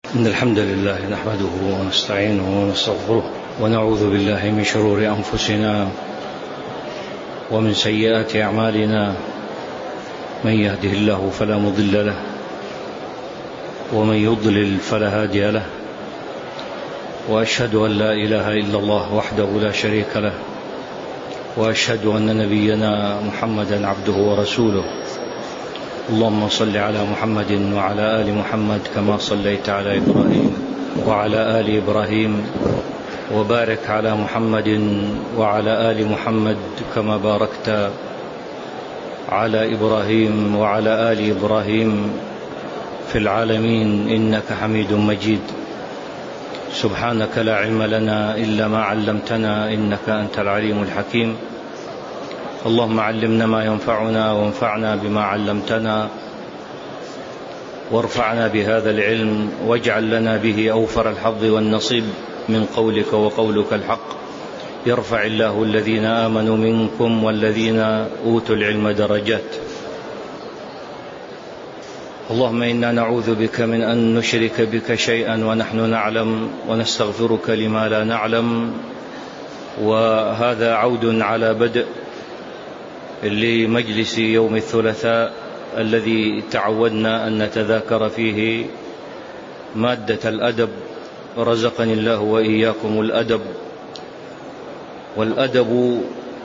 إن الحمد لله نحمده ونستعينه ونستغفره ونعوذ بالله من شرور أنفسنا ومن سيئات أعمالنا. من يهده الله فلا مضل له ومن يضلل فلا هادي له، وأشهد أن لا إله إلا الله وحده لا شريك له، وأشهد أن نبينا محمدا عبده ورسوله. اللهم صل على محمد وعلى آل محمد كما صليت على إبراهيم وعلى آل إبراهيم، وبارك على محمد وعلى آل محمد كما باركت على إبراهيم وعلى آل إبراهيم في العالمين إنك حميد مجيد. سبحانك لا علم لنا إلا ما علمتنا إنك أنت العليم الحكيم. اللهم علمنا ما ينفعنا وانفعنا بما علمتنا، وارفعنا بهذا العلم واجعل لنا به أوفر الحظ والنصيب من قولك وقولك الحق. يرفع الله الذين آمنوا منكم والذين أوتوا العلم درجات. اللهم إنا نعوذ بك من أن نشرك بك شيئا ونحن نعلم، ونستغفرك لما لا نعلم. وهذا عود على بدء لمجلس يوم الثلاثاء الذي تعودنا أن نتذاكر فيه مادة الأدب. رزقني الله وإياكم الأدب. والأدب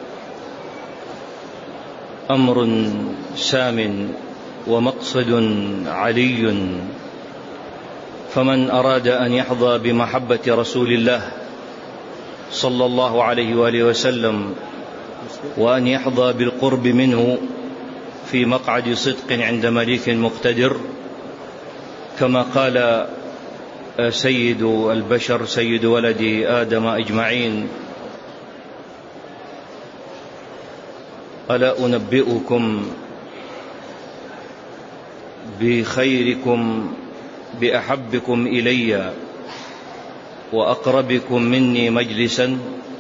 أمر سام ومقصد علي، فمن أراد أن يحظى بمحبة رسول الله صلى الله عليه وآله وسلم وأن يحظى بالقرب منه في مقعد صدق عند مليك مقتدر، كما قال سيد البشر سيد ولد آدم أجمعين: ألا أنبئكم بخيركم بأحبكم إلي وأقربكم مني مجلسا؟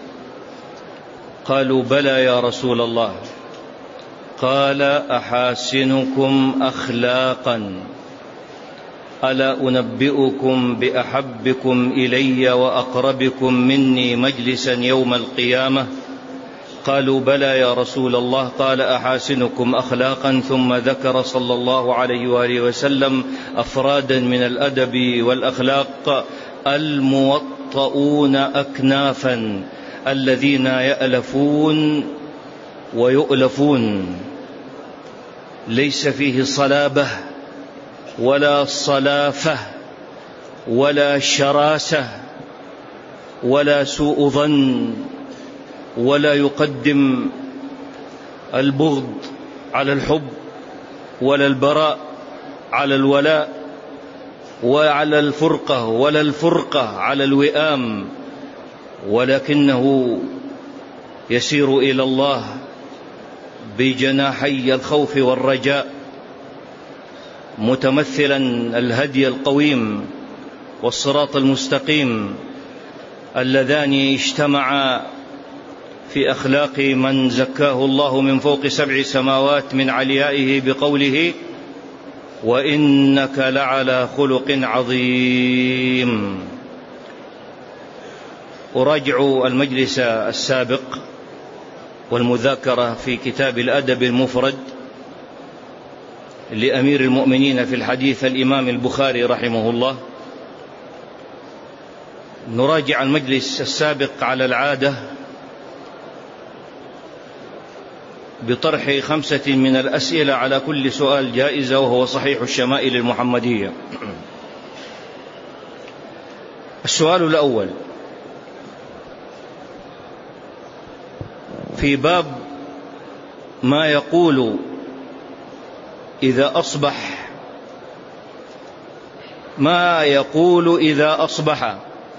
قالوا بلى يا رسول الله. قال: أحاسنكم أخلاقا. ألا أنبئكم بأحبكم إلي وأقربكم مني مجلسا يوم القيامة؟ قالوا بلى يا رسول الله. قال: أحاسنكم أخلاقا. ثم ذكر صلى الله عليه وآله وسلم أفرادا من الأدب والأخلاق: الموطؤون أكنافا، الذين يألفون ويؤلفون، ليس فيه صلابة ولا صلافة ولا شراسة ولا سوء ظن، ولا يقدم البغض على الحب ولا البراء على الولاء وعلى الفرقة ولا الفرقة على الوئام، ولكنه يسير إلى الله بجناحي الخوف والرجاء، متمثلا الهدي القويم والصراط المستقيم اللذان اجتمعا في أخلاق من زكاه الله من فوق 7 سماوات من عليائه بقوله: وإنك لعلى خلق عظيم. أراجع المجلس السابق والمذاكرة في كتاب الأدب المفرد لأمير المؤمنين في الحديث الإمام البخاري رحمه الله. نراجع المجلس السابق على العادة بطرح 5 من الأسئلة على كل سؤال جائزة، وهو صحيح الشمائل المحمدية. السؤال الأول في باب ما يقول إذا أصبح. ما يقول إذا أصبح.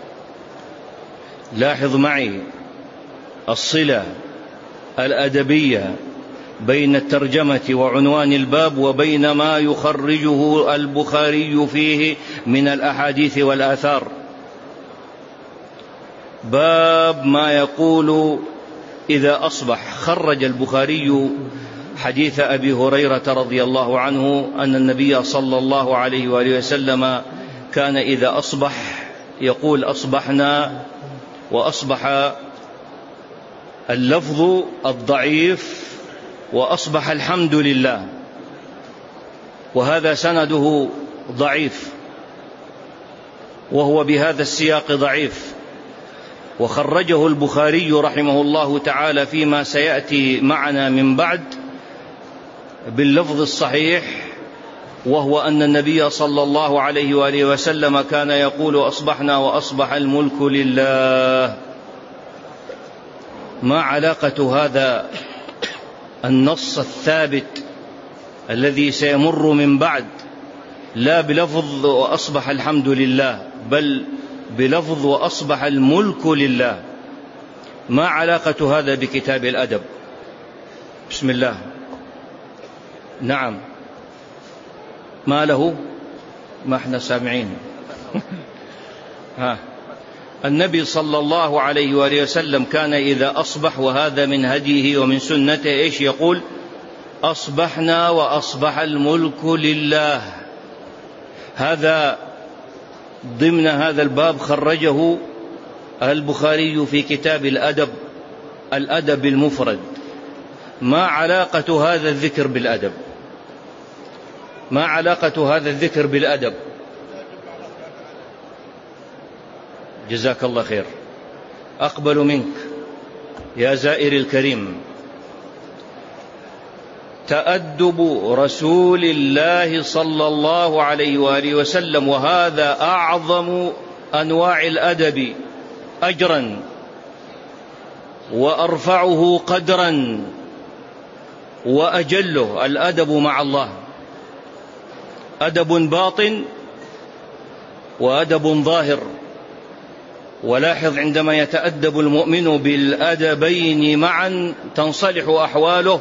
لاحظ معي الصلة الأدبية بين الترجمة وعنوان الباب وبين ما يخرجه البخاري فيه من الأحاديث والآثار. باب ما يقول إذا أصبح. خرج البخاري حديث أبي هريرة رضي الله عنه أن النبي صلى الله عليه وآله وسلم كان إذا أصبح يقول أصبحنا، وأصبح اللفظ الضعيف، وأصبح الحمد لله، وهذا سنده ضعيف، وهو بهذا السياق ضعيف، وخرجه البخاري رحمه الله تعالى فيما سيأتي معنا من بعد باللفظ الصحيح، وهو أن النبي صلى الله عليه وآله وسلم كان يقول أصبحنا وأصبح الملك لله. ما علاقة هذا النص الثابت الذي سيمر من بعد لا بلفظ وأصبح الحمد لله، بل بلفظ وأصبح الملك لله؟ ما علاقة هذا بكتاب الأدب؟ بسم الله. نعم، ما له؟ ما احنا سامعين. النبي صلى الله عليه وآله وسلم كان إذا أصبح، وهذا من هديه ومن سنته، إيش يقول؟ أصبحنا وأصبح الملك لله. هذا ضمن هذا الباب خرجه البخاري في كتاب الأدب، الأدب المفرد. ما علاقة هذا الذكر بالأدب؟ ما علاقة هذا الذكر بالأدب؟ جزاك الله خير. أقبل منك يا زائر الكريم. تأدب رسول الله صلى الله عليه وآله وسلم، وهذا أعظم أنواع الأدب أجرا وأرفعه قدرا وأجله، الأدب مع الله. أدب باطن وأدب ظاهر. ولاحظ عندما يتأدب المؤمن بالأدبين معا تنصلح أحواله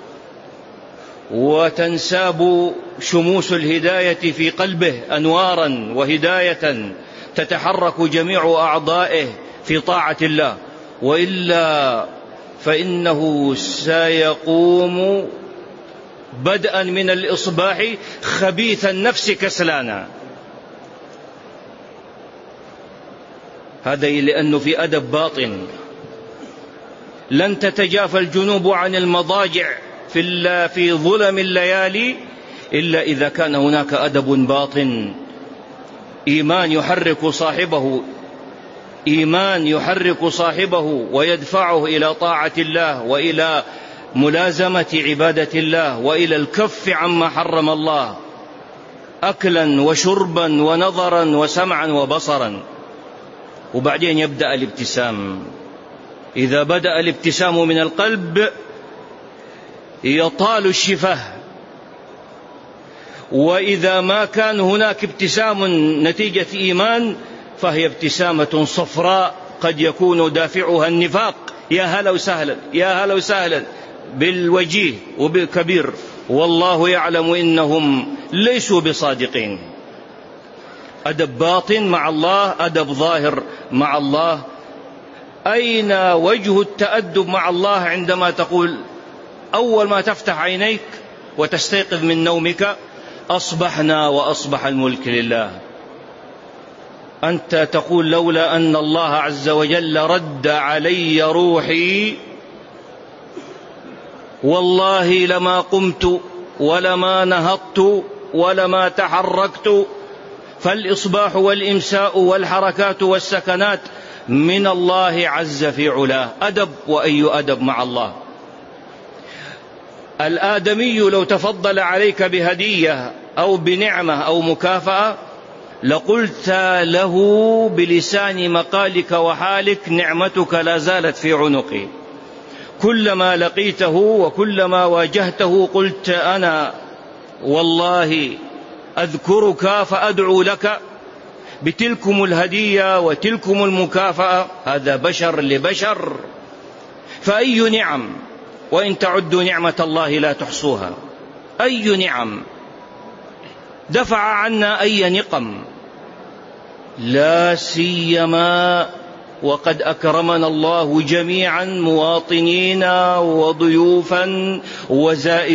وتنساب شموس الهداية في قلبه أنوارا وهداية تتحرك جميع أعضائه في طاعة الله، وإلا فإنه سيقوم بدءا من الإصباح خبيث النفس كسلانا. هذا لأنه في أدب باطن. لن تتجافى الجنوب عن المضاجع في ظلم الليالي إلا إذا كان هناك أدب باطن، إيمان يحرك صاحبه ويدفعه إلى طاعة الله وإلى ملازمة عبادة الله وإلى الكف عما حرم الله، أكلا وشربا ونظرا وسمعا وبصرا. وبعدين يبدأ الابتسام. إذا بدأ الابتسام من القلب يطال الشفاه، وإذا ما كان هناك ابتسام نتيجة إيمان فهي ابتسامة صفراء قد يكون دافعها النفاق. يا هلا وسهلا، يا هلا وسهلا بالوجيه وبالكبير، والله يعلم إنهم ليسوا بصادقين. أدب باطن مع الله، أدب ظاهر مع الله. أين وجه التأدب مع الله؟ عندما تقول أول ما تفتح عينيك وتستيقظ من نومك أصبحنا وأصبح الملك لله، أنت تقول لولا أن الله عز وجل رد علي روحي والله لما قمت ولما نهضت ولما تحركت. فالإصباح والإمساء والحركات والسكنات من الله عز في علاه. أدب، وأي أدب مع الله. الآدمي لو تفضل عليك بهدية أو بنعمة أو مكافأة لقلت له بلسان مقالك وحالك نعمتك لا زالت في عنقي. كلما لقيته وكلما واجهته قلت أنا والله أذكرك فأدعو لك بتلكم الهدية وتلكم المكافأة. هذا بشر لبشر. فأي نعم، وإن تعدوا نعمة الله لا تحصوها. أي نعم، دفع عنا أي نقم، لا سيما وقد أكرمنا الله جميعا مواطنين وضيوفا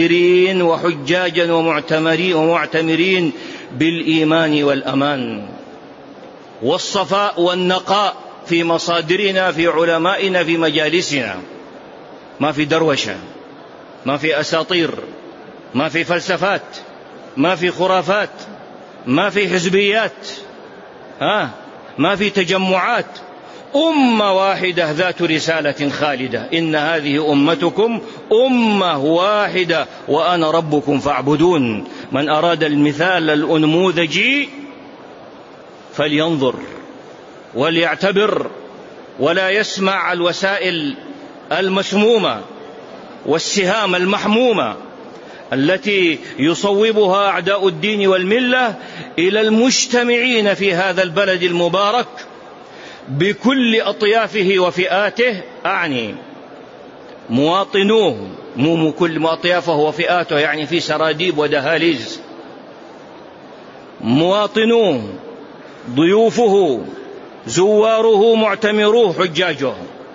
وزائرين وحجاجا ومعتمرين بالإيمان والأمان. والصفاء والنقاء في مصادرنا، في علمائنا، في مجالسنا. ما في دروشة، ما في أساطير، ما في فلسفات، ما في خرافات، ما في حزبيات، ما في تجمعات. أمة واحدة ذات رسالة خالدة. إن هذه أمتكم أمة واحدة وأنا ربكم فاعبدون. من أراد المثال الأنموذجي فلينظر وليعتبر، ولا يسمع الوسائل المسمومة والسهام المحمومة التي يصوبها أعداء الدين والملة إلى المجتمعين في هذا البلد المبارك بكل أطيافه وفئاته. أعني مواطنوه، مو كل أطيافه وفئاته، يعني في سراديب ودهاليز. مواطنوه، ضيوفه، زواره، معتمروه، حجاجه،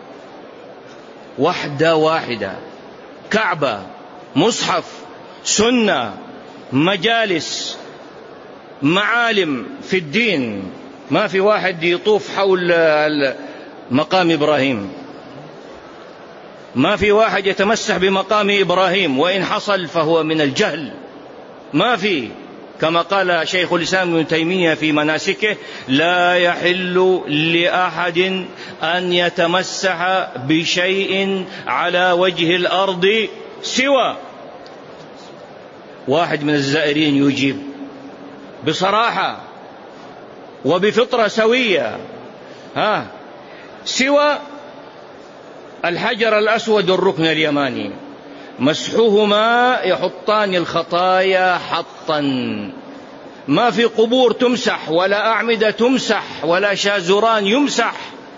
وحدة واحدة، كعبة، مصحف، سنة، مجالس، معالم في الدين. ما في واحد يطوف حول مقام إبراهيم، ما في واحد يتمسح بمقام إبراهيم، وإن حصل فهو من الجهل. ما في، كما قال شيخ الإسلام ابن تيمية في مناسكه: لا يحل لأحد أن يتمسح بشيء على وجه الأرض سوى. واحد من الزائرين يجيب بصراحة وبفطرة سوية: سوى الحجر الأسود والركن اليماني، مسحهما يحطان الخطايا حطا. ما في قبور تمسح، ولا أعمدة تمسح، ولا شازران يمسح،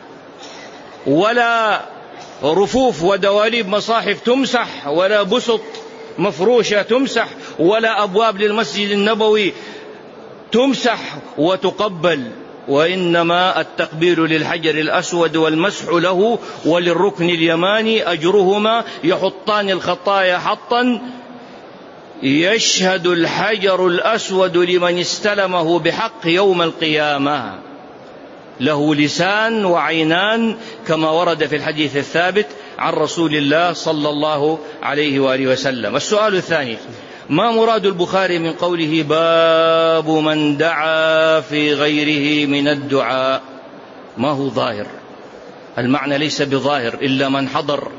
ولا رفوف ودواليب مصاحف تمسح، ولا بسط مفروشة تمسح، ولا أبواب للمسجد النبوي تمسح وتقبل. وإنما التقبيل للحجر الأسود والمسح له وللركن اليماني أجرهما يحطان الخطايا حطا. يشهد الحجر الأسود لمن استلمه بحق يوم القيامة، له لسان وعينان كما ورد في الحديث الثابت عن رسول الله صلى الله عليه وآله وسلم. السؤال الثاني: ما مراد البخاري من قوله باب من دعا في غيره من الدعاء؟ ما هو ظاهر، المعنى ليس بظاهر إلا من حضر.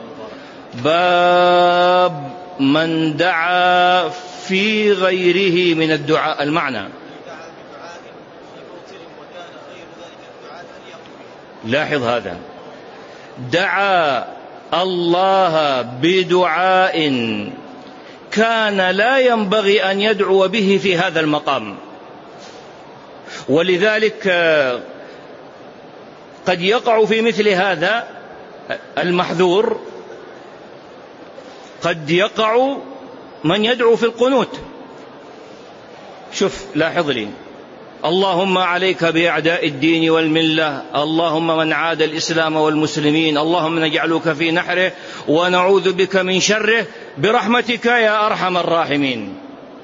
باب من دعا في غيره من الدعاء، المعنى لاحظ هذا: دعا الله بدعاء كان لا ينبغي أن يدعو به في هذا المقام. ولذلك قد يقع في مثل هذا المحذور، قد يقع من يدعو في القنوت. شوف، لاحظ لي: اللهم عليك بأعداء الدين والملة، اللهم من عاد الإسلام والمسلمين، اللهم نجعلك في نحره ونعوذ بك من شره برحمتك يا أرحم الراحمين.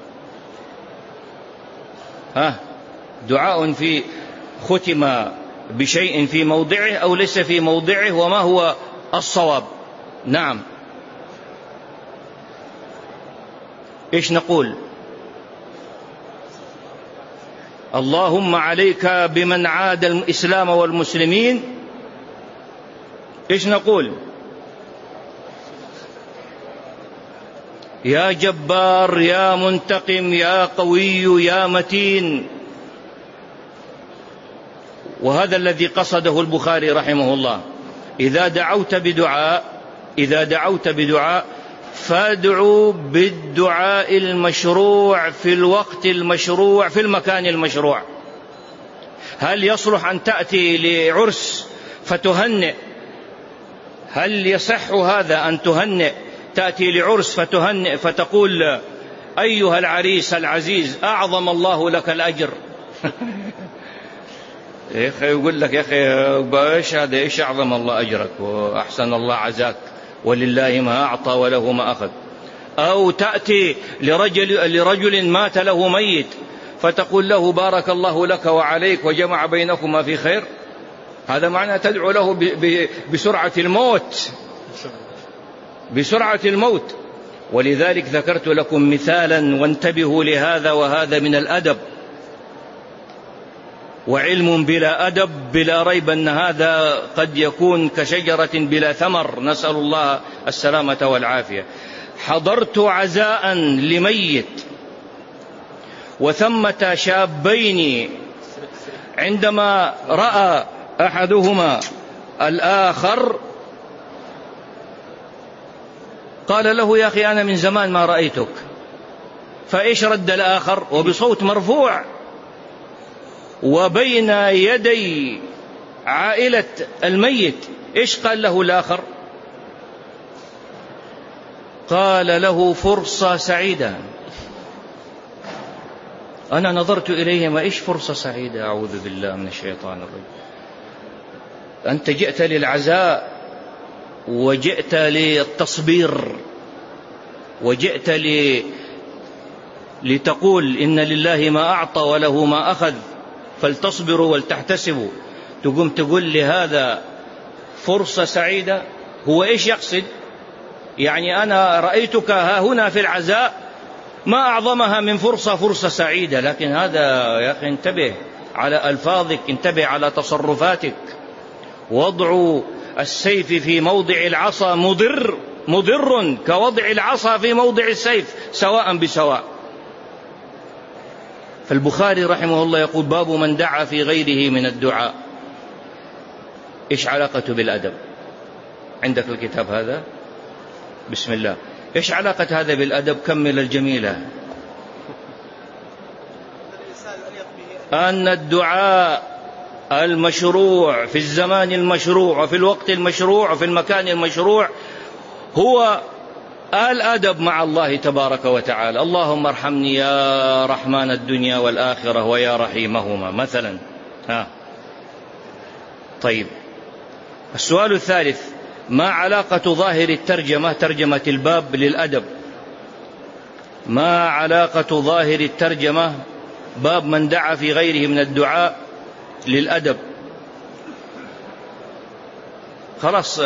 دعاء في ختم بشيء في موضعه أو ليس في موضعه، وما هو الصواب؟ نعم، إيش نقول؟ اللهم عليك بمن عاد الإسلام والمسلمين. إيش نقول؟ يا جبار، يا منتقم، يا قوي، يا متين. وهذا الذي قصده البخاري رحمه الله: إذا دعوت بدعاء فادعوا بالدعاء المشروع في الوقت المشروع في المكان المشروع. هل يصلح أن تأتي لعرس فتهنئ؟ هل يصح هذا أن تهنئ؟ تأتي لعرس فتهنئ فتقول: أيها العريس العزيز أعظم الله لك الأجر. يا أخي يقول لك: يا أخي باش هذا، إيش أعظم الله أجرك وأحسن الله عزاك، ولله ما أعطى وله ما أخذ. أو تأتي لرجل مات له ميت فتقول له بارك الله لك وعليك وجمع بينكما في خير؟ هذا معنى تدعو له بسرعة الموت، بسرعة الموت. ولذلك ذكرت لكم مثالا، وانتبهوا لهذا، وهذا من الأدب. وعلم بلا أدب بلا ريب أن هذا قد يكون كشجرة بلا ثمر، نسأل الله السلامة والعافية. حضرت عزاء لميت، وثمة شابين عندما رأى أحدهما الآخر قال له يا أخي أنا من زمان ما رأيتك. فإيش رد الآخر وبصوت مرفوع وبين يدي عائلة الميت؟ إيش قال له الآخر؟ قال له فرصة سعيدة. أنا نظرت إليهما إيش فرصة سعيدة؟ أعوذ بالله من الشيطان الرجيم. أنت جئت للعزاء وجئت للتصبير وجئت لتقول إن لله ما أعطى وله ما أخذ فلتصبروا ولتحتسبوا، تقوم تقول لي هذا فرصة سعيدة؟ هو إيش يقصد؟ يعني أنا رأيتك ها هنا في العزاء ما أعظمها من فرصة سعيدة. لكن هذا يا أخي انتبه على ألفاظك، انتبه على تصرفاتك. وضع السيف في موضع العصا مضر كوضع العصا في موضع السيف سواء بسواء. فالبخاري رحمه الله يقول باب من دعا في غيره من الدعاء. إيش علاقته بالأدب؟ عندك الكتاب هذا؟ بسم الله. إيش علاقة هذا بالأدب؟ كمل الجميلة. أن الدعاء المشروع في الزمان المشروع وفي الوقت المشروع وفي المكان المشروع هو الأدب مع الله تبارك وتعالى. اللهم ارحمني يا رحمن الدنيا والآخرة ويا رحيمهما مثلا. طيب، السؤال الثالث: ما علاقة ظاهر الترجمة، ترجمة الباب، للأدب؟ ما علاقة ظاهر الترجمة باب من دعا في غيره من الدعاء للأدب؟ خلاص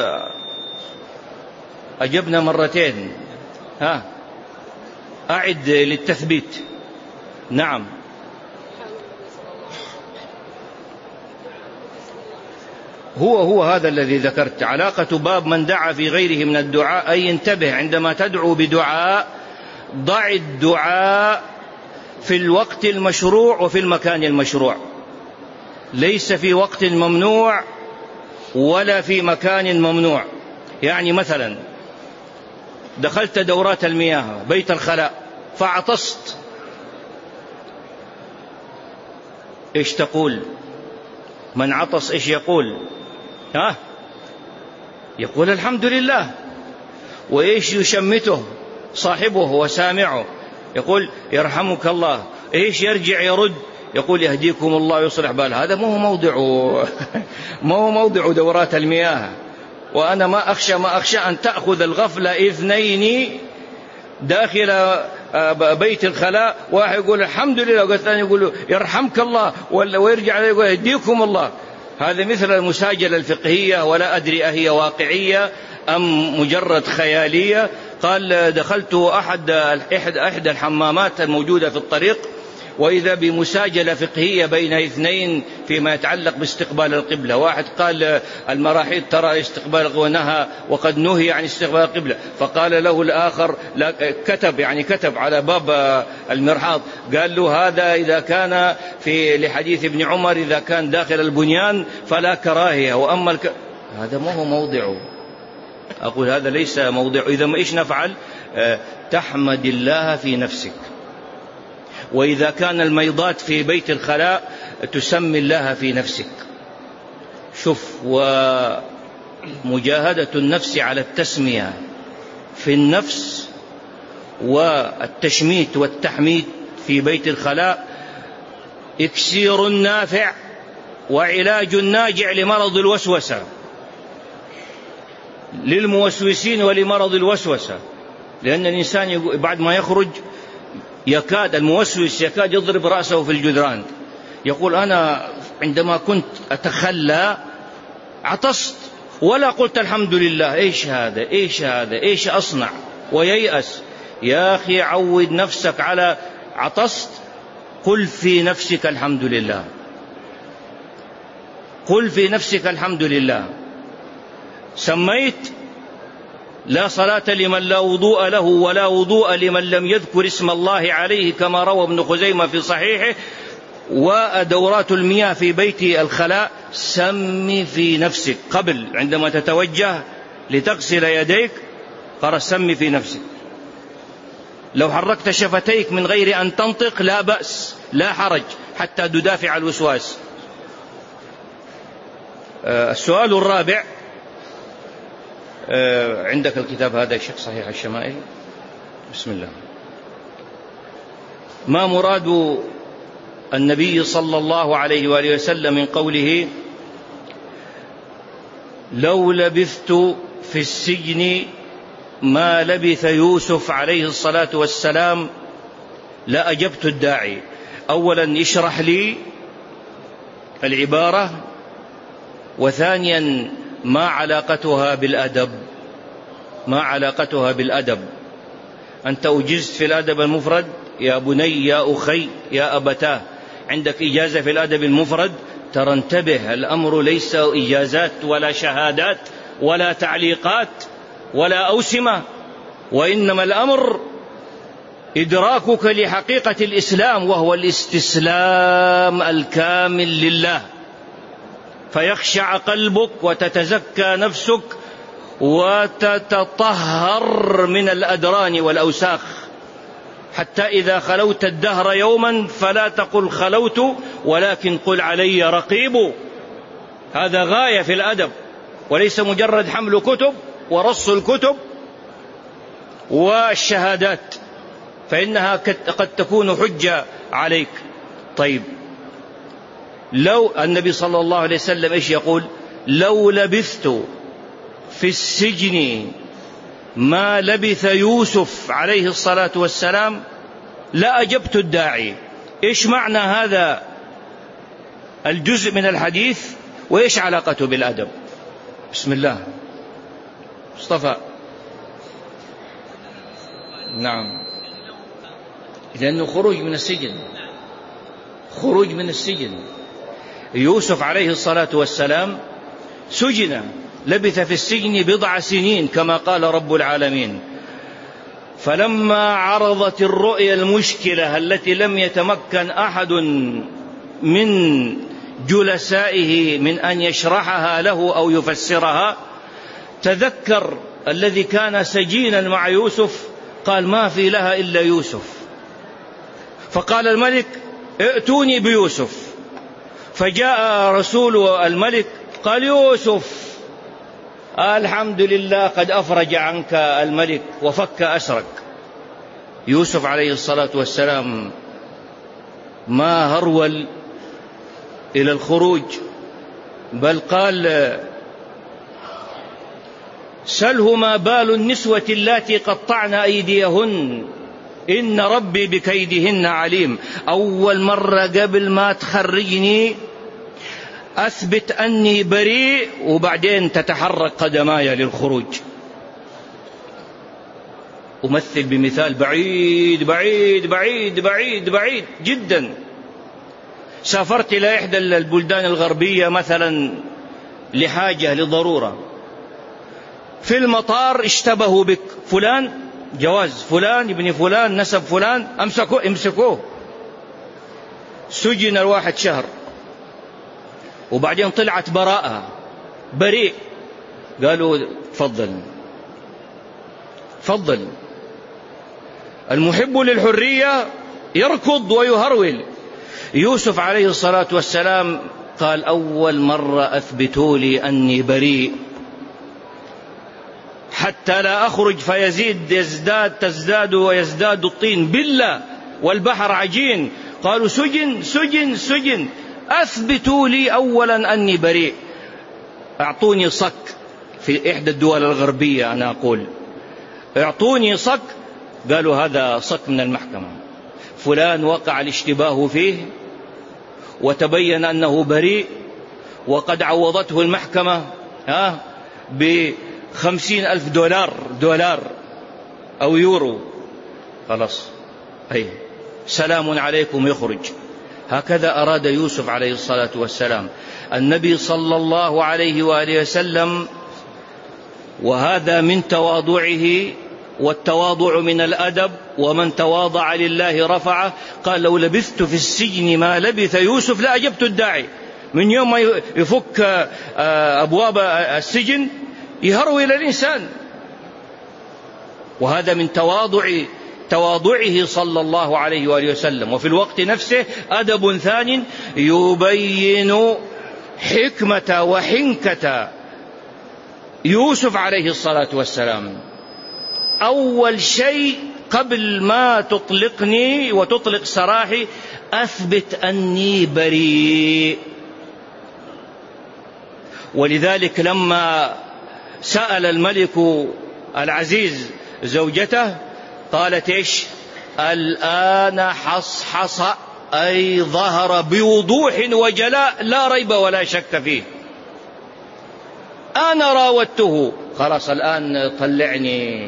أجبنا مرتين، أعد للتثبيت. نعم، هو هذا الذي ذكرت. علاقة باب من دعا في غيره من الدعاء أي انتبه عندما تدعو بدعاء ضع الدعاء في الوقت المشروع وفي المكان المشروع، ليس في وقت ممنوع ولا في مكان ممنوع. يعني مثلا دخلت دورات المياه بيت الخلاء فعطست، إيش تقول؟ من عطس إيش يقول؟ يقول الحمد لله. وإيش يشمته صاحبه وسامعه؟ يقول يرحمك الله. إيش يرجع يرد؟ يقول يهديكم الله ويصلح بال. هذا ما هو موضع دورات المياه. وأنا ما أخشى أن تأخذ الغفلة اثنين داخل بيت الخلاء، واحد يقول الحمد لله والثاني يقول يرحمك الله، ويرجع يقول يهديكم الله. هذا مثل المساجلة الفقهية، ولا أدري أهي واقعية أم مجرد خيالية. قال دخلت إحدى الحمامات الموجودة في الطريق، وإذا بمساجلة فقهية بين اثنين فيما يتعلق باستقبال القبلة. واحد قال المراحيض ترى استقبال القبلة ونهى وقد نهي عن استقبال القبلة، فقال له الآخر كتب على باب المرحاض، قال له هذا إذا كان لحديث ابن عمر إذا كان داخل البنيان فلا كراهية، وأما هذا ما هو موضعه. أقول هذا ليس موضعه. إذا ما إيش نفعل؟ تحمد الله في نفسك. وإذا كان الميضات في بيت الخلاء تسمي الله في نفسك. شوف، ومجاهدة النفس على التسمية في النفس والتشميت والتحميد في بيت الخلاء إكسير نافع وعلاج ناجع لمرض الوسوسة، للموسوسين ولمرض الوسوسة. لأن الإنسان بعد ما يخرج الموسوس يكاد يضرب رأسه في الجدران، يقول أنا عندما كنت أتخلى عطست ولا قلت الحمد لله، إيش هذا إيش هذا إيش أصنع، وييأس. يا أخي عود نفسك على عطست قل في نفسك الحمد لله، قل في نفسك الحمد لله. سميت لا صلاة لمن لا وضوء له ولا وضوء لمن لم يذكر اسم الله عليه كما روى ابن خزيمة في صحيحه، ودورات المياه في بيت الخلاء. سمي في نفسك قبل عندما تتوجه لتغسل يديك، قال سمي في نفسك. لو حركت شفتيك من غير أن تنطق لا بأس لا حرج حتى تدافع الوسواس. السؤال الرابع، عندك الكتاب هذا الشيخ صحيح الشمائل؟ بسم الله. ما مراد النبي صلى الله عليه وآله وسلم من قوله لو لبثت في السجن ما لبث يوسف عليه الصلاة والسلام لأجبت الداعي؟ أولا يشرح لي العبارة، وثانيا ما علاقتها بالأدب؟ ما علاقتها بالأدب؟ أنت أجزت في الأدب المفرد يا بني يا أخي يا أبتاه، عندك إجازة في الأدب المفرد، ترى انتبه، الأمر ليس إجازات ولا شهادات ولا تعليقات ولا أوسمة، وإنما الأمر إدراكك لحقيقة الإسلام، وهو الاستسلام الكامل لله، فيخشع قلبك وتتزكى نفسك وتتطهر من الأدران والأوساخ، حتى إذا خلوت الدهر يوما فلا تقل خلوت ولكن قل علي رقيب. هذا غاية في الأدب، وليس مجرد حمل كتب ورص الكتب والشهادات، فإنها قد تكون حجة عليك. طيب، لو النبي صلى الله عليه وسلم إيش يقول؟ لو لبثت في السجن ما لبث يوسف عليه الصلاة والسلام لأجبت الداعي. إيش معنى هذا الجزء من الحديث وإيش علاقته بالأدب؟ بسم الله. مصطفى. نعم، لأنه خروج من السجن، خروج من السجن. يوسف عليه الصلاة والسلام سجن، لبث في السجن 10 سنين كما قال رب العالمين، فلما عرضت الرؤيا المشكلة التي لم يتمكن أحد من جلسائه من أن يشرحها له أو يفسرها، تذكر الذي كان سجينا مع يوسف، قال ما في لها إلا يوسف، فقال الملك ائتوني بيوسف، فجاء رسول الملك قال يوسف، الحمد لله قد أفرج عنك الملك وفك أسرك. يوسف عليه الصلاة والسلام ما هرول إلى الخروج، بل قال سله ما بال النسوة اللاتي قطعن أيديهن إن ربي بكيدهن عليم. أول مرة قبل ما تخرجني أثبت أني بريء، وبعدين تتحرك قدماي للخروج. أمثل بمثال بعيد بعيد بعيد بعيد بعيد جدا. سافرت إلى إحدى البلدان الغربية مثلا لحاجة لضرورة، في المطار اشتبهوا بك، فلان جواز فلان ابن فلان نسب فلان، امسكوه. سجن الواحد شهر، وبعدين طلعت براءة، بريء، قالوا تفضل. المحب للحرية يركض ويهرول. يوسف عليه الصلاة والسلام قال أول مرة أثبتوا لي أني بريء حتى لا أخرج تزداد ويزداد الطين بلة والبحر عجين. قالوا سجن، أثبتوا لي أولا أني بريء. أعطوني صك في إحدى الدول الغربية، أنا أقول أعطوني صك، قالوا هذا صك من المحكمة. فلان وقع الاشتباه فيه وتبين أنه بريء وقد عوضته المحكمة $50,000 أو يورو، خلاص سلام عليكم، يخرج. هكذا أراد يوسف عليه الصلاة والسلام. النبي صلى الله عليه وآله وسلم، وهذا من تواضعه، والتواضع من الأدب، ومن تواضع لله رفعه، قال لو لبثت في السجن ما لبث يوسف لأجبت الداعي. من يوم ما يفك أبواب السجن يهرول إلى الإنسان. وهذا من تواضعه صلى الله عليه وآله وسلم. وفي الوقت نفسه أدب ثان يبين حكمة وحنكة يوسف عليه الصلاة والسلام. أول شيء قبل ما تطلقني وتطلق سراحي أثبت أني بريء. ولذلك لما سأل الملك العزيز زوجته قالت إيش؟ الآن حصحص، أي ظهر بوضوح وجلاء لا ريب ولا شك فيه. أنا راودته، خلاص الآن طلعني.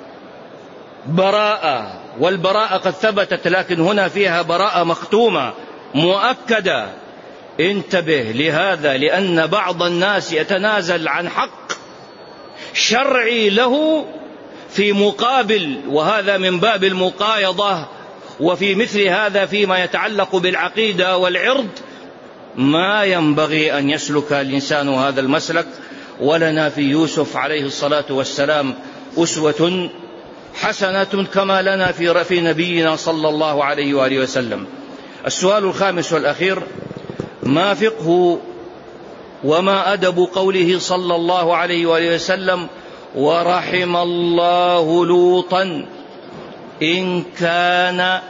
براءة، والبراءة قد ثبتت، لكن هنا فيها براءة مختومة مؤكدة. انتبه لهذا، لأن بعض الناس يتنازل عن حق شرعي له في مقابل، وهذا من باب المقايضة. وفي مثل هذا فيما يتعلق بالعقيدة والعرض ما ينبغي أن يسلك الإنسان هذا المسلك. ولنا في يوسف عليه الصلاة والسلام أسوة حسنة كما لنا في نبينا صلى الله عليه وآله وسلم. السؤال الخامس والأخير: ما فقه وما أدب قوله صلى الله عليه وآله وسلم ورحم الله لوطا إن كان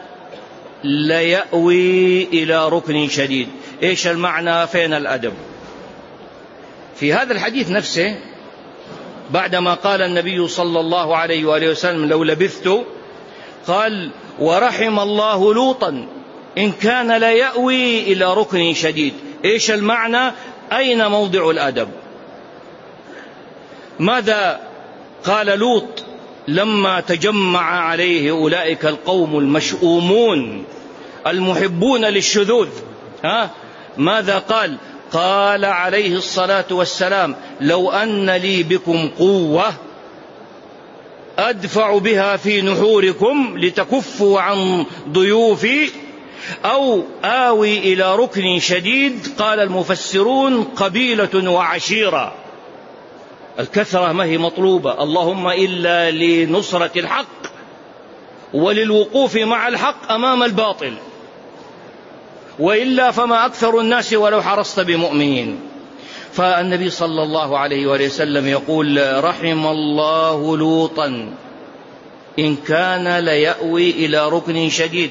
ليأوي إلى ركن شديد؟ إيش المعنى؟ فين الأدب؟ في هذا الحديث نفسه بعدما قال النبي صلى الله عليه وآله وسلم لو لبثت، قال ورحم الله لوطا إن كان ليأوي إلى ركن شديد. إيش المعنى؟ أين موضع الأدب؟ ماذا قال لوط لما تجمع عليه أولئك القوم المشؤومون المحبون للشذوذ؟ ماذا قال؟ قال عليه الصلاة والسلام لو أن لي بكم قوة أدفع بها في نحوركم لتكفوا عن ضيوفي أو آوي إلى ركن شديد. قال المفسرون قبيلة وعشيرة. الكثرة ما هي مطلوبة، اللهم إلا لنصرة الحق وللوقوف مع الحق أمام الباطل، وإلا فما أكثر الناس ولو حرصت بمؤمنين. فالنبي صلى الله عليه وسلم يقول رحم الله لوطا إن كان ليأوي إلى ركن شديد،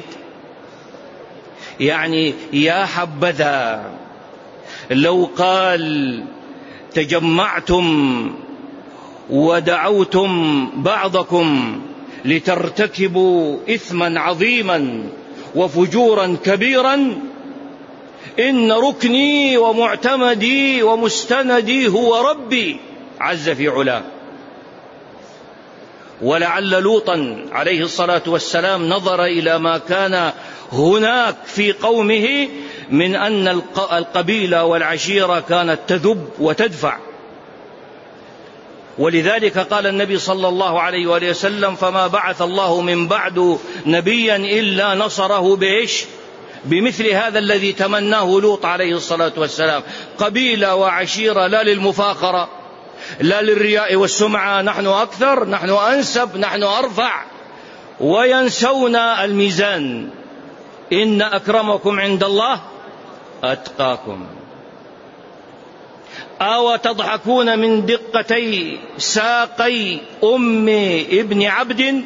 يعني يا حبذا لو قال تجمعتم ودعوتم بعضكم لترتكبوا إثما عظيما وفجورا كبيرا، إن ركني ومعتمدي ومستندي هو ربي عز في علاه. ولعل لوطا عليه الصلاة والسلام نظر إلى ما كان هناك في قومه من أن القبيلة والعشيرة كانت تذب وتدفع. ولذلك قال النبي صلى الله عليه وآله وسلم فما بعث الله من بعد نبيا إلا نصره بإيش؟ بمثل هذا الذي تمناه لوط عليه الصلاة والسلام. قبيلة وعشيرة لا للمفاخرة، لا للرياء والسمعة، نحن أكثر، نحن أنسب، نحن أرفع، وينسون الميزان. إن أكرمكم عند الله أتقاكم. أو تضحكون من دقتي ساقي أم ابن عبد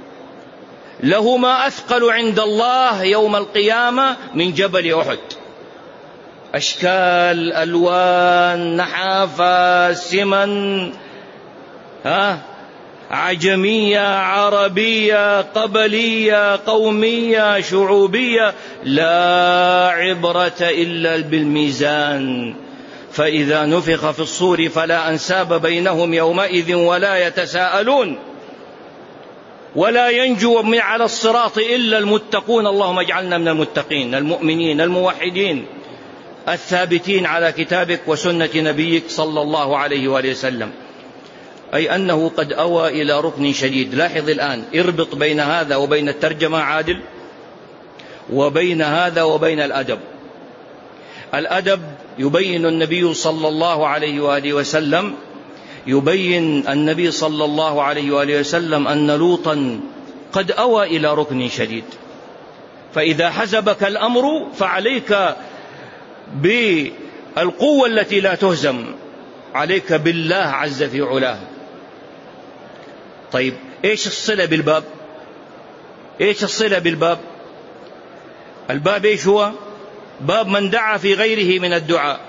لهما أثقل عند الله يوم القيامة من جبل أحد. أشكال، ألوان، نحافة، سمن، عجمية، عربية، قبلية، قومية، شعوبية، لا عبرة إلا بالميزان. فإذا نفخ في الصور فلا أنساب بينهم يومئذ ولا يتساءلون ولا ينجو من على الصراط إلا المتقون. اللهم اجعلنا من المتقين المؤمنين الموحدين الثابتين على كتابك وسنة نبيك صلى الله عليه وآله وسلم. أي أنه قد أوى إلى ركن شديد. لاحظ الآن، اربط بين هذا وبين الترجمة عادل، وبين هذا وبين الأدب. الأدب يبين النبي صلى الله عليه وآله وسلم، يبين النبي صلى الله عليه وآله وسلم أن لوطا قد أوى إلى ركن شديد. فإذا حزبك الأمر فعليك بالقوة التي لا تهزم، عليك بالله عز في علاه. طيب إيش الصلة بالباب؟ إيش الصلة بالباب؟ الباب إيش هو؟ باب من دعا في غيره من الدعاء.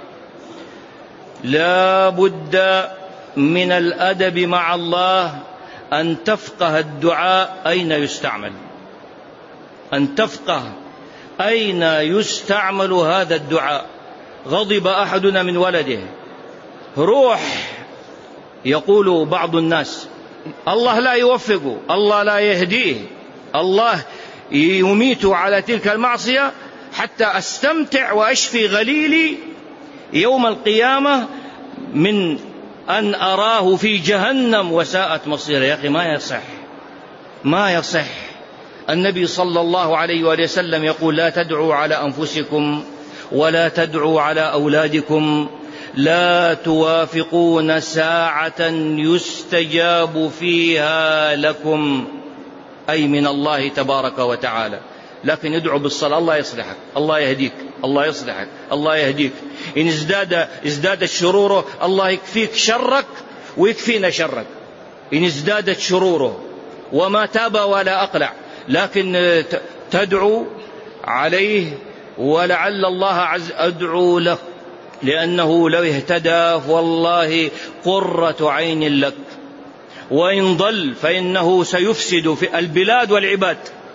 لا بد من الأدب مع الله، أن تفقه الدعاء أين يستعمل، أن تفقه أين يستعمل هذا الدعاء. غضب أحدنا من ولده، روح، يقول بعض الناس الله لا يوفقه، الله لا يهديه، الله يميت على تلك المعصية حتى أستمتع وأشفي غليلي يوم القيامة من أن أراه في جهنم وساءت مصيره. يا أخي ما يصح. النبي صلى الله عليه وآله وسلم يقول لا تدعوا على أنفسكم ولا تدعوا على أولادكم، لا توافقون ساعة يستجاب فيها لكم، أي من الله تبارك وتعالى. لكن ادعو بالصلاة، الله يصلحك، الله يهديك، الله يصلحك، الله يهديك. إن ازدادت شروره الله يكفيك شرك ويكفينا شرك. إن ازدادت شروره وما تاب ولا أقلع، لكن تدعو عليه ولعل الله عز أدعو له، لأنه لو اهتدى والله قرة عين لك، وإن ضل فإنه سيفسد في البلاد والعباد.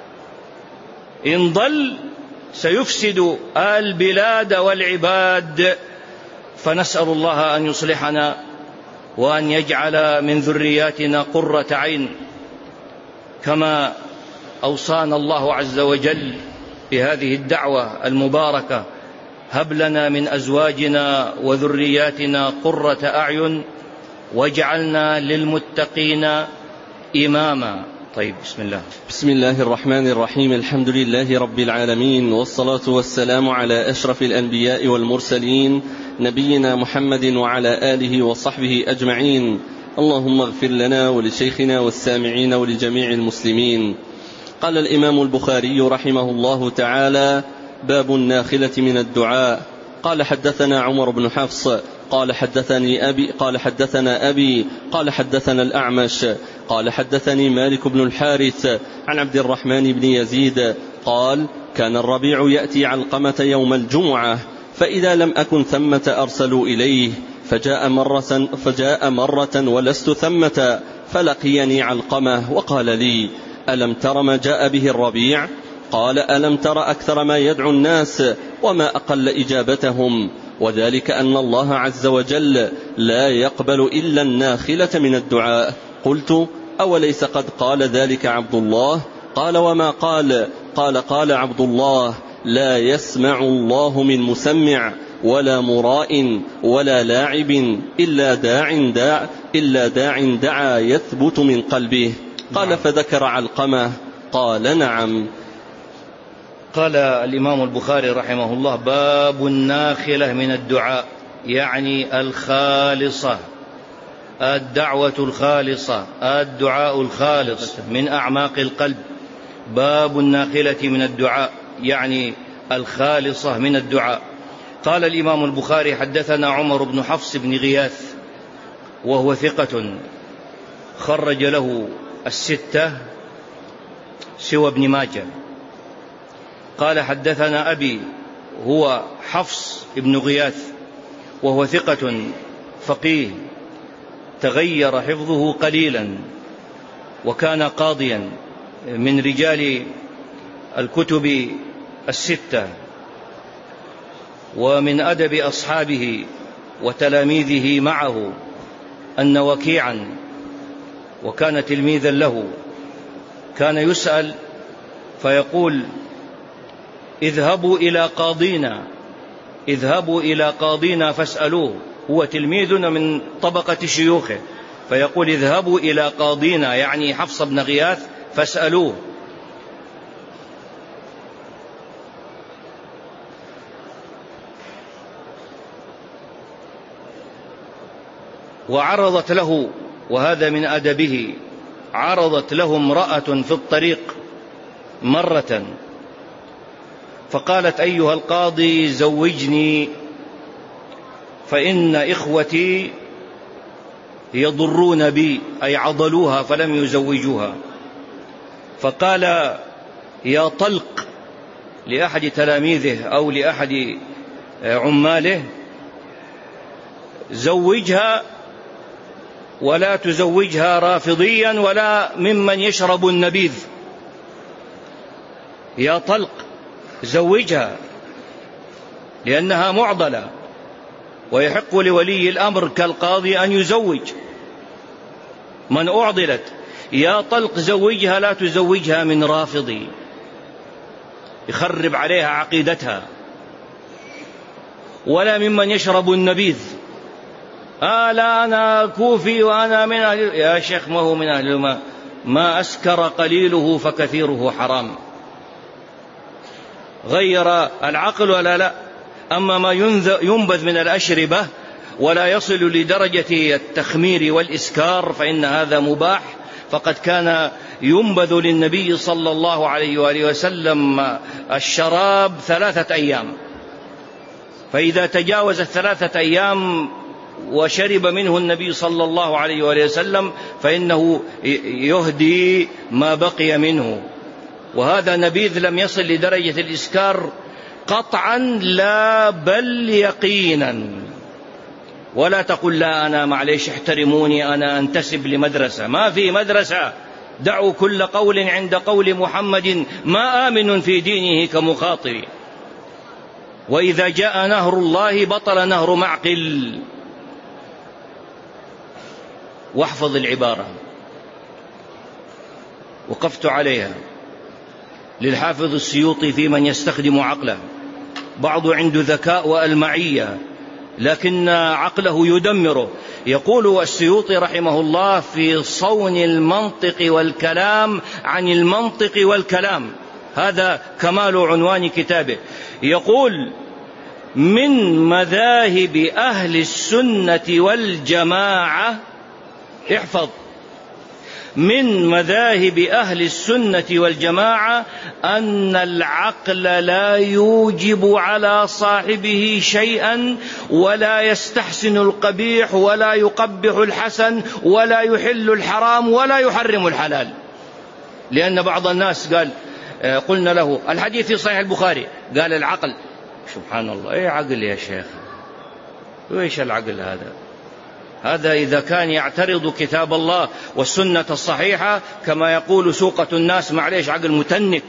إن ضل سيفسد البلاد والعباد. فنسأل الله أن يصلحنا وأن يجعل من ذرياتنا قرة عين، كما أوصانا الله عز وجل بهذه الدعوة المباركة: هب لنا من أزواجنا وذرياتنا قرة أعين واجعلنا للمتقين إماما. طيب، بسم الله الرحمن الرحيم. الحمد لله رب العالمين، والصلاة والسلام على أشرف الأنبياء والمرسلين، نبينا محمد وعلى آله وصحبه أجمعين. اللهم اغفر لنا ولشيخنا والسامعين ولجميع المسلمين. قال الإمام البخاري رحمه الله تعالى: باب الناخلة من الدعاء. قال حدثنا عمر بن حفص قال حدثنا أبي قال حدثنا الأعمش قال حدثني مالك بن الحارث عن عبد الرحمن بن يزيد قال: كان الربيع يأتي علقمة يوم الجمعة، فإذا لم أكن ثمة أرسلوا إليه، فجاء مرة ولست ثمة، فلقيني علقمة وقال لي: ألم تر ما جاء به الربيع؟ قال: ألم تر أكثر ما يدعو الناس وما أقل إجابتهم، وذلك أن الله عز وجل لا يقبل إلا الناخلة من الدعاء. قلت: أوليس قد قال ذلك عبد الله؟ قال: وما قال؟ قال عبد الله: لا يسمع الله من مسمع ولا مراء ولا لاعب إلا داع دعا يثبت من قلبه. قال: فذكر علقمة. قال: نعم. قال الإمام البخاري رحمه الله: باب الناخلة من الدعاء، يعني الخالصة، الدعوة الخالصة، الدعاء الخالص من أعماق القلب. باب الناخلة من الدعاء يعني الخالصة من الدعاء. قال الإمام البخاري: حدثنا عمر بن حفص بن غياث، وهو ثقة، خرج له الستة سوى ابن ماجه. قال: حدثنا أبي، هو حفص بن غياث، وهو ثقة فقيه، تغير حفظه قليلا، وكان قاضيا من رجال الكتب الستة، ومن أدب أصحابه وتلاميذه معه أن وكيعا، وكان تلميذا له، كان يسأل فيقول: اذهبوا إلى قاضينا فاسألوه. هو تلميذنا من طبقة شيوخه، فيقول: اذهبوا إلى قاضينا، يعني حفص بن غياث، فاسألوه. وعرضت له، وهذا من أدبه، عرضت له امرأة في الطريق مرة فقالت: أيها القاضي زوجني، فإن إخوتي يضرون بي، أي عضلوها فلم يزوجوها. فقال: يا طلق لأحد تلاميذه أو لأحد عماله: زوجها ولا تزوجها رافضيا ولا ممن يشرب النبيذ. يا طلق زوجها، لأنها معضلة، ويحق لولي الأمر كالقاضي أن يزوج من أعضلت. يا طلق زوجها، لا تزوجها من رافضي يخرب عليها عقيدتها، ولا ممن يشرب النبيذ. لا أنا كوفي وأنا من أهل. يا شيخ ما هو من أهل ما أسكر قليله فكثيره حرام. غير العقل ولا لا. أما ما ينبذ من الأشربة ولا يصل لدرجة التخمير والإسكار فإن هذا مباح. فقد كان ينبذ للنبي صلى الله عليه وآله وسلم الشراب 3 أيام، فإذا تجاوز 3 أيام وشرب منه النبي صلى الله عليه وآله وسلم فإنه يهدي ما بقي منه. وهذا نبيذ لم يصل لدرجة الإسكار قطعا، لا بل يقينا. ولا تقل: لا أنا معليش احترموني، أنا أنتسب لمدرسة. ما في مدرسة. دعوا كل قول عند قول محمد، ما آمن في دينه كمخاطر. وإذا جاء نهر الله بطل نهر معقل. واحفظ العبارة، وقفت عليها للحافظ السيوطي في من يستخدم عقله. بعض عنده ذكاء وألمعية لكن عقله يدمره. يقول السيوطي رحمه الله في صون المنطق والكلام عن المنطق والكلام، هذا كمال عنوان كتابه، يقول: من مذاهب أهل السنة والجماعة، احفظ، من مذاهب أهل السنة والجماعة أن العقل لا يوجب على صاحبه شيئا، ولا يستحسن القبيح، ولا يقبح الحسن، ولا يحل الحرام، ولا يحرم الحلال. لأن بعض الناس قال، قلنا له الحديث في صحيح البخاري، قال العقل. سبحان الله، ايه عقل يا شيخ؟ وإيش العقل هذا؟ هذا إذا كان يعترض كتاب الله والسنة الصحيحة كما يقول سوقة الناس، معليش عقل متنك،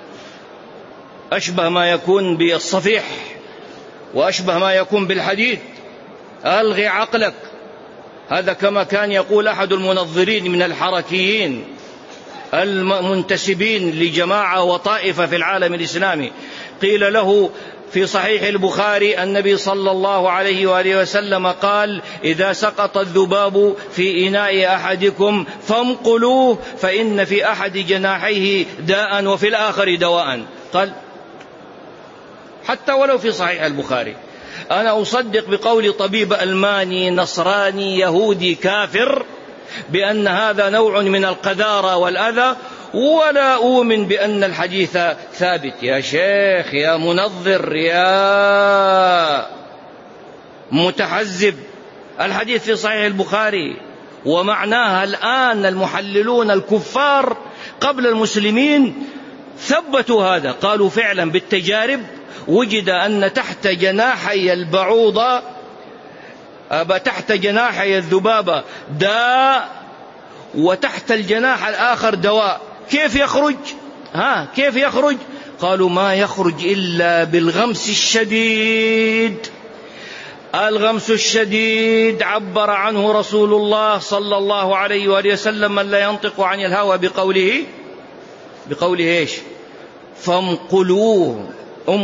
أشبه ما يكون بالصفيح وأشبه ما يكون بالحديد. ألغي عقلك. هذا كما كان يقول أحد المنظرين من الحركيين المنتسبين لجماعة وطائفة في العالم الإسلامي، قيل له في صحيح البخاري النبي صلى الله عليه وآله وسلم قال: إذا سقط الذباب في إناء أحدكم فانقلوه، فإن في أحد جناحيه داء وفي الآخر دواء. قال حتى ولو في صحيح البخاري. أنا أصدق بقول طبيب ألماني نصراني يهودي كافر بأن هذا نوع من القذارة والأذى، ولا أؤمن بأن الحديث ثابت. يا شيخ، يا منظر، يا متحزب، الحديث في صحيح البخاري، ومعناها الآن المحللون الكفار قبل المسلمين ثبتوا هذا. قالوا فعلا بالتجارب وجد أن تحت جناحي البعوضة، تحت جناحي الذبابة داء، وتحت الجناح الآخر دواء، كيف يخرج؟ كيف يخرج؟ قالوا ما يخرج إلا بالغمس الشديد. الغمس الشديد عبر عنه رسول الله صلى الله عليه وآله وسلم من لا ينطق عن الهوى بقوله إيش؟ فامقلوه،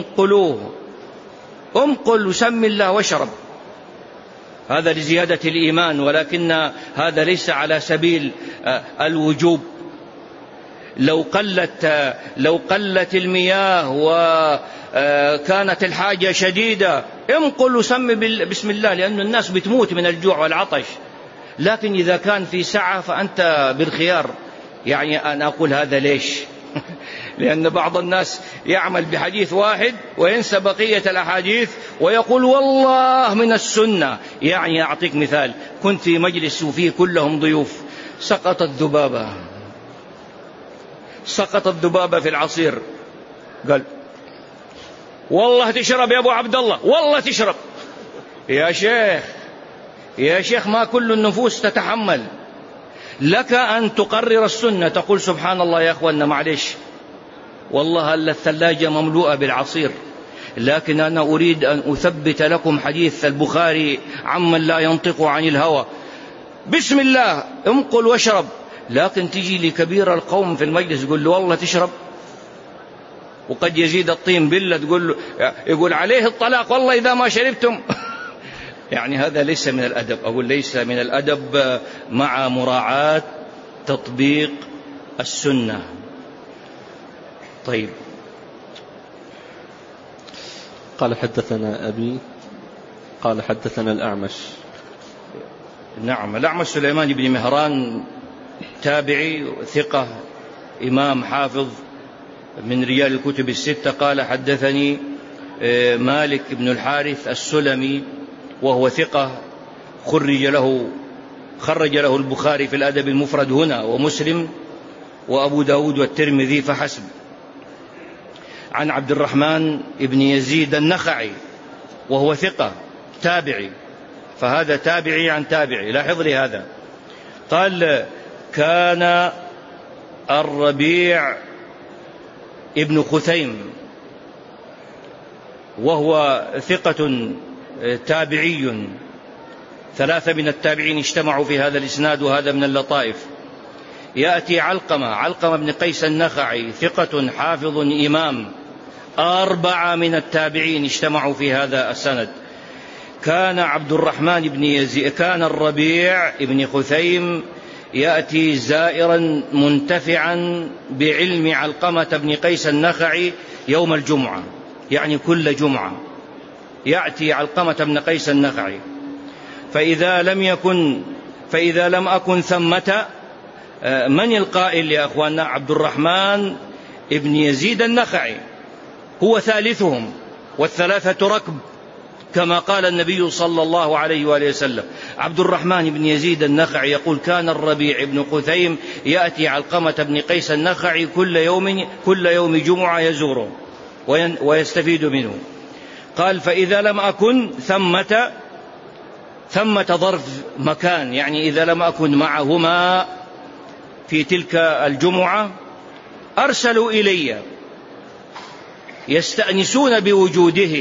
امقل وسم الله واشرب. هذا لزيادة الإيمان، ولكن هذا ليس على سبيل الوجوب. لو قلت المياه وكانت الحاجة شديدة امقل وسم بسم الله، لأن الناس بتموت من الجوع والعطش. لكن إذا كان في سعة فأنت بالخيار. يعني أنا أقول هذا ليش؟ لأن بعض الناس يعمل بحديث واحد وينسى بقية الأحاديث ويقول والله من السنة. يعني أعطيك مثال، كنت في مجلس وفيه كلهم ضيوف، سقطت ذبابة في العصير، قال والله تشرب يا أبو عبد الله، والله تشرب. يا شيخ ما كل النفوس تتحمل. لك أن تقرر السنة، تقول سبحان الله يا أخوانا معلش والله الثلاجة مملوءة بالعصير، لكن أنا أريد أن أثبت لكم حديث البخاري عمن لا ينطق عن الهوى، بسم الله امقل واشرب. لكن تجي لكبير القوم في المجلس تقول له والله تشرب، وقد يزيد الطين بلة يقول عليه الطلاق والله إذا ما شربتم. يعني هذا ليس من الأدب، أقول ليس من الأدب مع مراعاة تطبيق السنة. طيب. قال حدثنا أبي قال حدثنا الأعمش. نعم، الأعمش سليمان بن مهران تابعي ثقة إمام حافظ من رجال الكتب الستة. قال حدثني مالك بن الحارث السلمي وهو ثقة، خرج له البخاري في الأدب المفرد هنا ومسلم وأبو داود والترمذي فحسب. عن عبد الرحمن بن يزيد النخعي وهو ثقة تابعي، فهذا تابعي عن تابعي، لاحظ لي هذا. قال كان الربيع ابن خثيم وهو ثقة تابعي، ثلاثة من التابعين اجتمعوا في هذا الإسناد، وهذا من اللطائف. يأتي علقمة بن قيس النخعي ثقة حافظ إمام، أربعة من التابعين اجتمعوا في هذا السند. كان عبد الرحمن بن يزيد، كان الربيع ابن خثيم يأتي زائرا منتفعا بعلم علقمة بن قيس النخعي يوم الجمعة، يعني كل جمعة يأتي علقمة بن قيس النخعي. فإذا لم أكن ثمة، من القائل يا أخواننا؟ عبد الرحمن ابن يزيد النخعي هو ثالثهم، والثلاثة ركب كما قال النبي صلى الله عليه وآله وسلم. عبد الرحمن بن يزيد النخعي يقول كان الربيع بن خثيم يأتي علقمة بن قيس النخعي كل يوم جمعة يزوره ويستفيد منه. قال فإذا لم أكن ثمة ظرف مكان، يعني إذا لم أكن معهما في تلك الجمعة أرسلوا إلي يستأنسون بوجوده.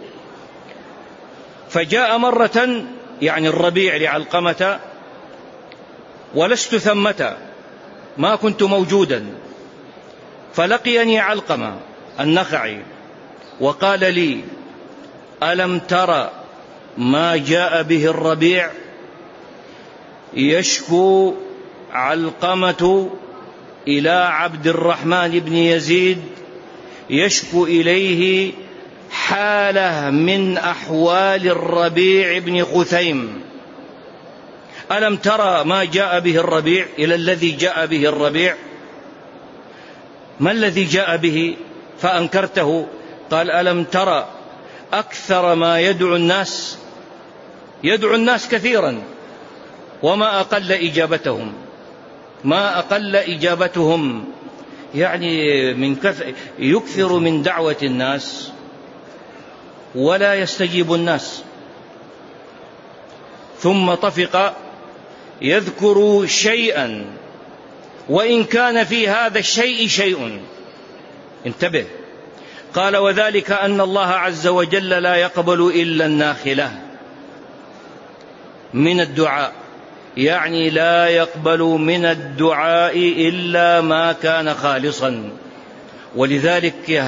فجاء مرة، يعني الربيع لعلقمة، ولست ثمة، ما كنت موجودا، فلقيني علقمة النخعي وقال لي ألم ترى ما جاء به الربيع؟ يشكو علقمة إلى عبد الرحمن بن يزيد، يشكو إليه حالة من أحوال الربيع بن خثيم. ألم ترى ما جاء به الربيع؟ إلى الذي جاء به الربيع. ما الذي جاء به فأنكرته؟ قال ألم ترى أكثر ما يدعو الناس كثيرا، وما أقل إجابتهم، يعني يكثر من دعوة الناس ولا يستجيب الناس. ثم طفق يذكر شيئا وإن كان في هذا الشيء شيء. انتبه، قال وذلك أن الله عز وجل لا يقبل إلا الناخلة من الدعاء، يعني لا يقبل من الدعاء إلا ما كان خالصا. ولذلك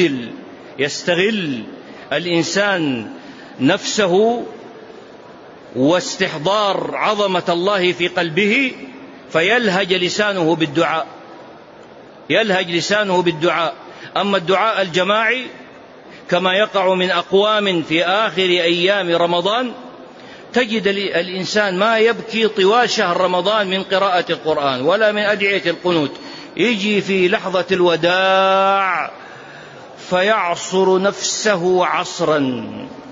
يستغل الإنسان نفسه واستحضار عظمة الله في قلبه فيلهج لسانه بالدعاء. أما الدعاء الجماعي كما يقع من أقوام في آخر أيام رمضان، تجد الإنسان ما يبكي طوال شهر رمضان من قراءة القرآن ولا من أدعية القنوت، يجي في لحظة الوداع فيعصر نفسه عصرا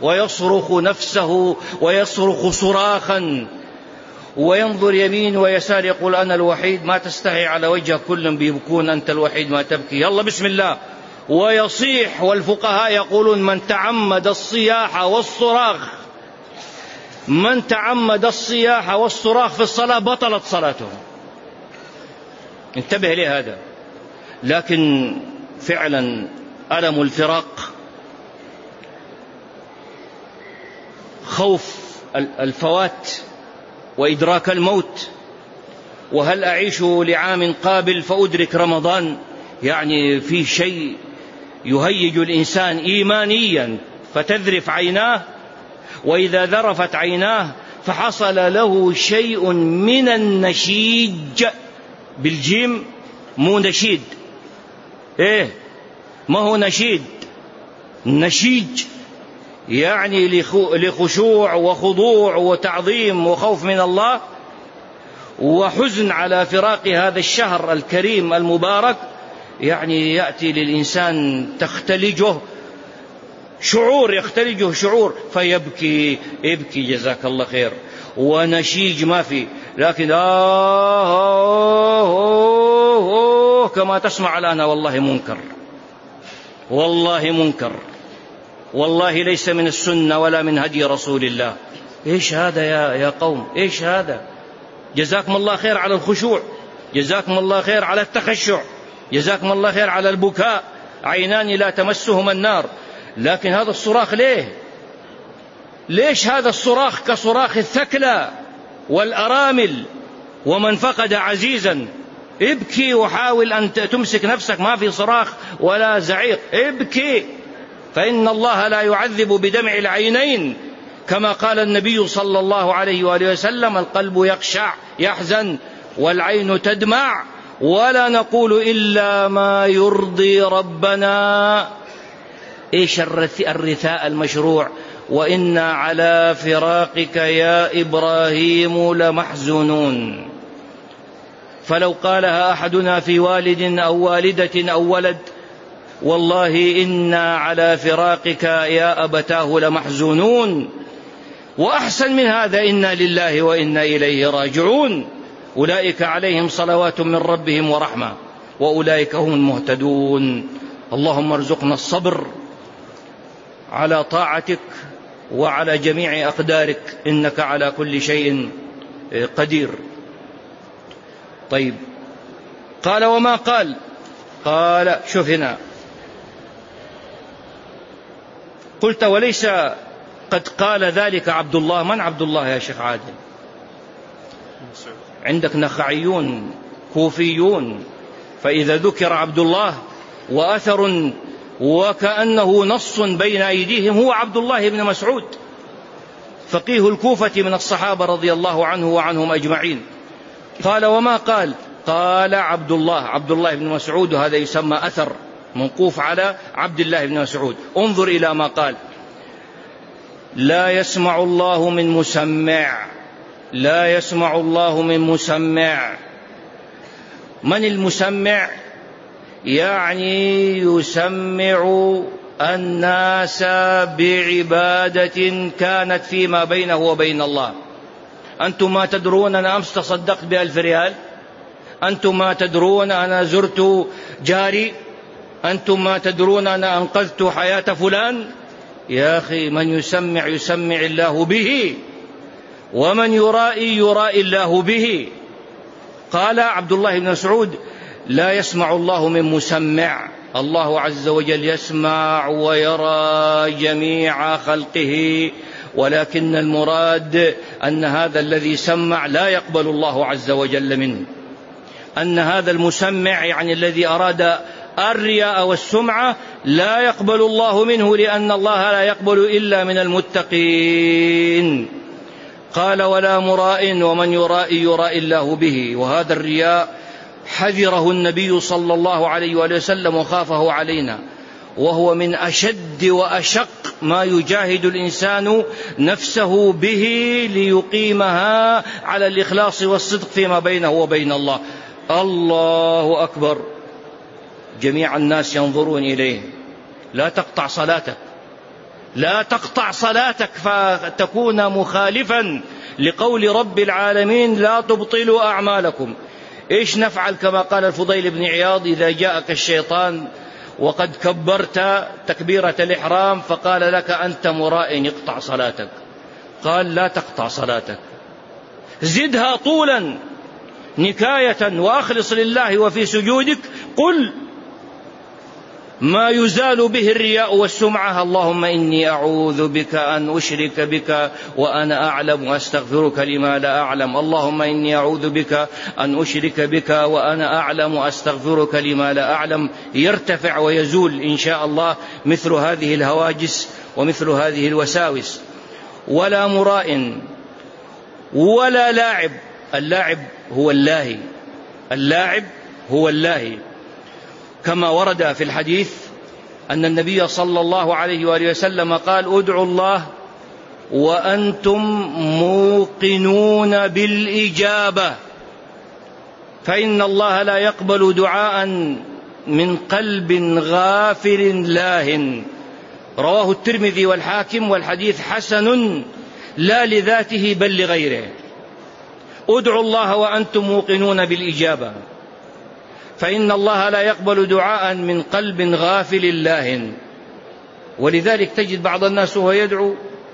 ويصرخ صراخا وينظر يمين ويسار يقول أنا الوحيد، ما تستحي على وجهك كلهم بيبكون أنت الوحيد ما تبكي، يلا بسم الله، ويصيح. والفقهاء يقولون من تعمد الصياح والصراخ في الصلاة بطلت صلاته. انتبه لهذا. لكن فعلا ألم الفراق، خوف الفوات وإدراك الموت، وهل أعيش لعام قابل فأدرك رمضان، يعني في شيء يهيج الإنسان إيمانيا فتذرف عيناه، وإذا ذرفت عيناه فحصل له شيء من النشيج بالجيم، مو نشيد، ما هو نشيج يعني لخشوع وخضوع وتعظيم وخوف من الله وحزن على فراق هذا الشهر الكريم المبارك. يعني يأتي للإنسان يختلجه شعور فيبكي جزاك الله خير، ونشيج ما في، لكن كما تسمع الآن والله منكر، والله ليس من السنة ولا من هدي رسول الله. إيش هذا يا قوم؟ إيش هذا؟ جزاكم الله خير على الخشوع، جزاكم الله خير على التخشع، جزاكم الله خير على البكاء، عينان لا تمسهما النار. لكن هذا الصراخ ليش هذا الصراخ كصراخ الثكلى والأرامل ومن فقد عزيزا؟ ابكي وحاول أن تمسك نفسك، ما في صراخ ولا زعيق، ابكي، فإن الله لا يعذب بدمع العينين، كما قال النبي صلى الله عليه وآله وسلم القلب يخشع يحزن والعين تدمع ولا نقول إلا ما يرضي ربنا. إيش الرثاء المشروع؟ وإنا على فراقك يا إبراهيم لمحزونون. فلو قالها أحدنا في والد أو والدة أو ولد والله إنا على فراقك يا أبتاه لمحزونون. وأحسن من هذا إنا لله وإنا إليه راجعون. أولئك عليهم صلوات من ربهم ورحمة وأولئك هم المهتدون. اللهم ارزقنا الصبر على طاعتك وعلى جميع أقدارك إنك على كل شيء قدير. طيب، قال وما قال شوف هنا، قلت وليس قد قال ذلك عبد الله. من عبد الله يا شيخ عادل؟ عندك نخعيون كوفيون، فإذا ذكر عبد الله وأثر وكأنه نص بين أيديهم هو عبد الله بن مسعود فقيه الكوفة من الصحابة رضي الله عنه وعنهم أجمعين. قال وما قال عبد الله بن مسعود، هذا يسمى أثر موقوف على عبد الله بن مسعود. انظر إلى ما قال: لا يسمع الله من مسمع. لا يسمع الله من مسمع. من المسمع؟ يعني يسمع الناس بعبادة كانت فيما بينه وبين الله. أنتم ما تدرون أنا أمس تصدقت ب1,000 ريال، أنتم ما تدرون أنا زرت جاري، أنتم ما تدرون أنا أنقذت حياة فلان. يا أخي من يسمع الله به، ومن يرائي يرائي الله به. قال عبد الله بن مسعود: لا يسمع الله من مسمع، الله عز وجل يسمع ويرى جميع خلقه، ولكن المراد أن هذا الذي سمع لا يقبل الله عز وجل منه، أن هذا المسمع يعني الذي أراد الرياء والسمعة لا يقبل الله منه، لأن الله لا يقبل إلا من المتقين. قال: ولا مراء، ومن يرائي يرائي الله به. وهذا الرياء حذره النبي صلى الله عليه وآله وسلم وخافه علينا، وهو من أشد وأشق ما يجاهد الإنسان نفسه به ليقيمها على الإخلاص والصدق فيما بينه وبين الله. الله أكبر، جميع الناس ينظرون إليه. لا تقطع صلاتك، لا تقطع صلاتك فتكون مخالفا لقول رب العالمين: لا تبطلوا أعمالكم. إيش نفعل؟ كما قال الفضيل بن عياض: إذا جاءك الشيطان وقد كبرت تكبيرة الإحرام فقال لك: أنت مراء، اقطع صلاتك. قال: لا تقطع صلاتك، زدها طولا نكاية، وأخلص لله وفي سجودك قل ما يزال به الرياء والسمعة: اللهم إني أعوذ بك أن أشرك بك وأنا أعلم وأستغفرك لما لا أعلم. اللهم إني أعوذ بك أن أشرك بك وأنا أعلم وأستغفرك لما لا أعلم. يرتفع ويزول إن شاء الله مثل هذه الهواجس ومثل هذه الوساوس. ولا مراء ولا لاعب. اللاعب هو اللاهي، اللاعب هو اللاهي، كما ورد في الحديث أن النبي صلى الله عليه وآله وسلم قال: ادعوا الله وأنتم موقنون بالإجابة، فإن الله لا يقبل دعاء من قلب غافل لاه. رواه الترمذي والحاكم، والحديث حسن لا لذاته بل لغيره. ادعوا الله وأنتم موقنون بالإجابة، فإن الله لا يقبل دعاء من قلب غافل لاه. ولذلك تجد بعض الناس وهو يدعو: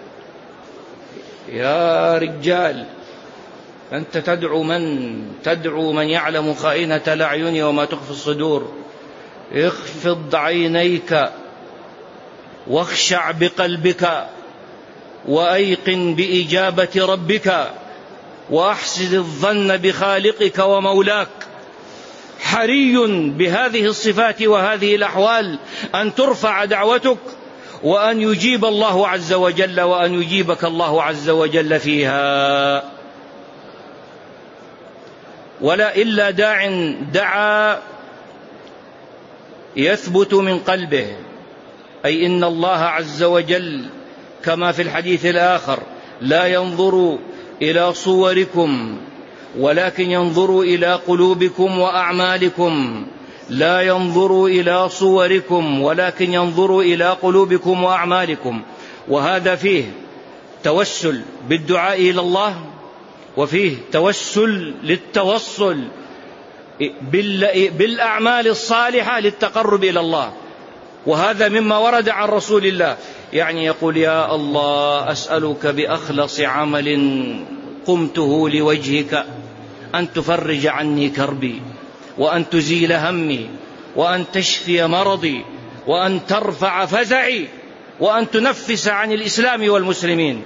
يا رجال أنت تدعو من يعلم خائنة الأعين وما تخفي الصدور، اخفض عينيك واخشع بقلبك وأيقن بإجابة ربك وأحسن الظن بخالقك ومولاك. حري بهذه الصفات وهذه الأحوال أن ترفع دعوتك وأن يجيب الله عز وجل، وأن يجيبك الله عز وجل فيها. ولا إلا دعا يثبت من قلبه، أي إن الله عز وجل كما في الحديث الآخر: لا ينظر إلى صوركم ولكن ينظر إلى قلوبكم وأعمالكم. لا ينظر إلى صوركم ولكن ينظر إلى قلوبكم وأعمالكم. وهذا فيه توسل بالدعاء إلى الله، وفيه توسل للتوصل بالأعمال الصالحة للتقرب إلى الله. وهذا مما ورد عن رسول الله، يعني يقول: يا الله أسألك بأخلص عمل قمته لوجهك أن تفرج عني كربي، وأن تزيل همي، وأن تشفي مرضي، وأن ترفع فزعي، وأن تنفس عن الإسلام والمسلمين.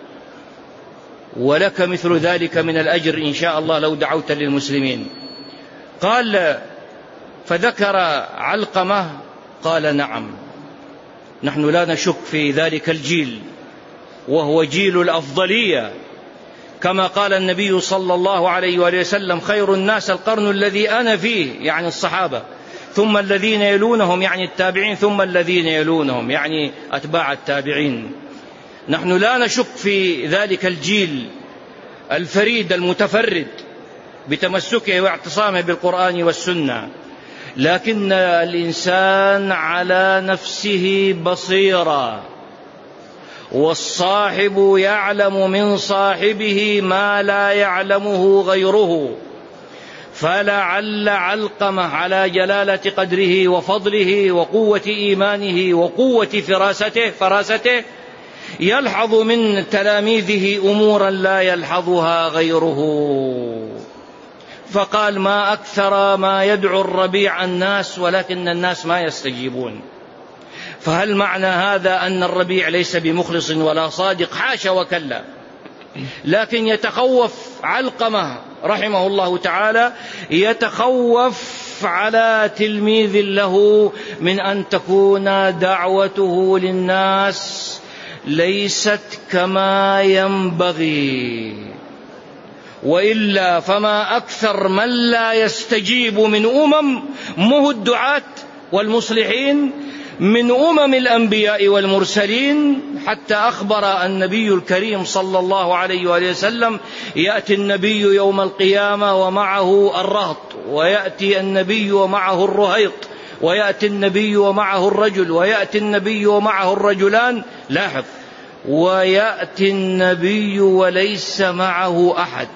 ولك مثل ذلك من الأجر إن شاء الله لو دعوت للمسلمين. قال: فذكر علقمة، قال: نعم، نحن لا نشك في ذلك الجيل، وهو جيل الأفضلية، كما قال النبي صلى الله عليه وآله وسلم: خير الناس القرن الذي أنا فيه، يعني الصحابة، ثم الذين يلونهم يعني التابعين، ثم الذين يلونهم يعني أتباع التابعين. نحن لا نشك في ذلك الجيل الفريد المتفرد بتمسكه واعتصامه بالقرآن والسنة، لكن الإنسان على نفسه بصيرة، والصاحب يعلم من صاحبه ما لا يعلمه غيره. فلعل علقمة على جلالة قدره وفضله وقوة إيمانه وقوة فراسته يلحظ من تلاميذه أمورا لا يلحظها غيره. فقال: ما أكثر ما يدعو الربيع الناس ولكن الناس ما يستجيبون. فهل معنى هذا أن الربيع ليس بمخلص ولا صادق؟ حاشا وكلا، لكن يتخوف علقمة رحمه الله تعالى، يتخوف على تلميذ له من أن تكون دعوته للناس ليست كما ينبغي، وإلا فما أكثر من لا يستجيب من مه الدعاة والمصلحين من الأنبياء والمرسلين. حتى أخبر النبي الكريم صلى الله عليه وآله وسلم: يأتي النبي يوم القيامة ومعه الرهط، ويأتي النبي ومعه الرهيط، ويأتي النبي ومعه الرجل، ويأتي النبي ومعه الرجلان. لاحظ: ويأتي النبي وليس معه أحد،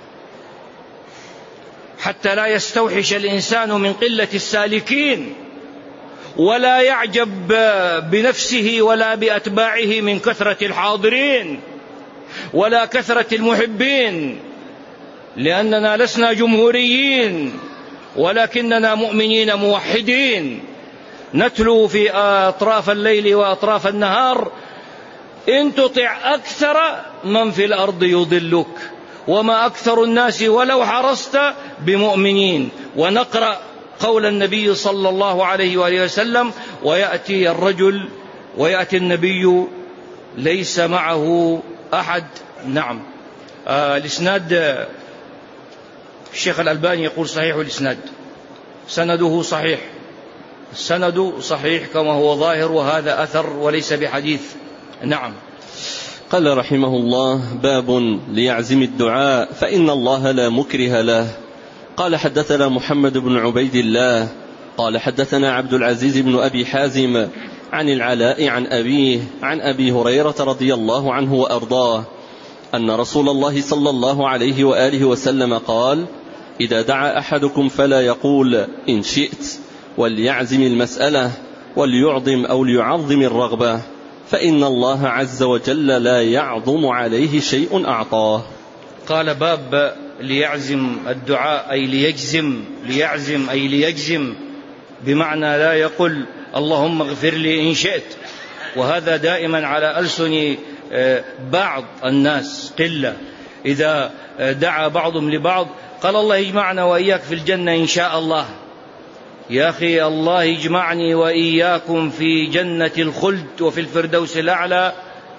حتى لا يستوحش الإنسان من قلة السالكين، ولا يعجب بنفسه ولا بأتباعه من كثرة الحاضرين ولا كثرة المحبين، لأننا لسنا جمهوريين ولكننا مؤمنين موحدين، نتلو في أطراف الليل وأطراف النهار: إن تطع أكثر من في الأرض يضلك وما أكثر الناس ولو حرصت بمؤمنين. ونقرأ قول النبي صلى الله عليه وآله وسلم: ويأتي الرجل ويأتي النبي ليس معه أحد. نعم. الإسناد الشيخ الألباني يقول صحيح الإسناد، سنده صحيح، السند صحيح كما هو ظاهر، وهذا أثر وليس بحديث. نعم. قال رحمه الله: باب ليعزم الدعاء فإن الله لا مكره له. قال: حدثنا محمد بن عبيد الله قال: حدثنا عبد العزيز بن أبي حازم عن العلاء عن أبيه عن أبي هريرة رضي الله عنه وأرضاه أن رسول الله صلى الله عليه وآله وسلم قال: إذا دعا أحدكم فلا يقول إن شئت، وليعزم المسألة، وليعظم أو ليعظم الرغبة، فإن الله عز وجل لا يعظم عليه شيء أعطاه. قال: باب ليعزم الدعاء أي ليجزم، ليعزم أي ليجزم، بمعنى لا يقول اللهم اغفر لي إن شئت، وهذا دائما على ألسن بعض الناس قلة. إذا دعا بعضهم لبعض قال: الله يجمعنا وإياك في الجنة إن شاء الله. يا أخي، الله يجمعني وإياكم في جنة الخلد وفي الفردوس الأعلى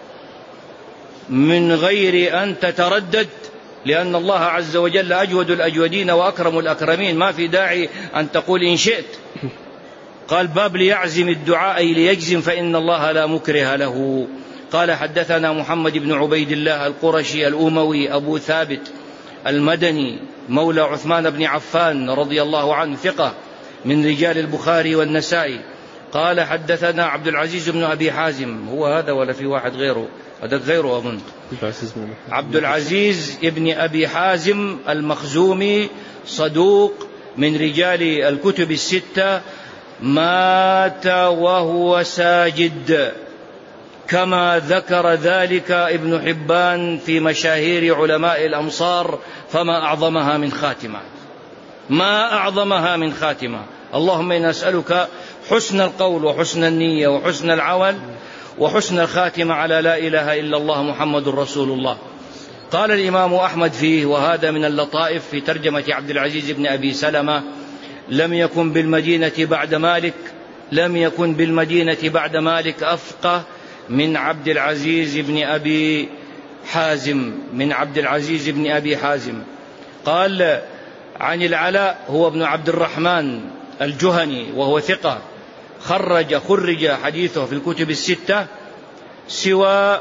من غير أن تتردد، لأن الله عز وجل أجود الأجودين وأكرم الأكرمين، ما في داعي أن تقول إن شئت. قال: باب ليعزم الدعاء أي ليجزم فإن الله لا مكره له. قال: حدثنا محمد بن عبيد الله القرشي الأموي أبو ثابت المدني مولى عثمان بن عفان رضي الله عنه، ثقة من رجال البخاري والنسائي. قال: حدثنا عبد العزيز بن أبي حازم، هو هذا ولا في واحد غيره؟ هذا غيره أظن، عبد العزيز بن أبي حازم المخزومي، صدوق من رجال الكتب الستة، مات وهو ساجد، كما ذكر ذلك ابن حبان في مشاهير علماء الأمصار. فما أعظمها من خاتمة، ما أعظمها من خاتمة. اللهم إنا نسألك حسن القول وحسن النية وحسن العمل وحسن الخاتمة على لا إله إلا الله محمد رسول الله. قال الإمام أحمد فيه، وهذا من اللطائف في ترجمة عبد العزيز بن أبي سلمة: لم يكن بالمدينة بعد مالك أفقه من عبد العزيز بن أبي حازم. قال: عن العلاء هو ابن عبد الرحمن الجهني وهو ثقة، خرج حديثه في الكتب الستة سوى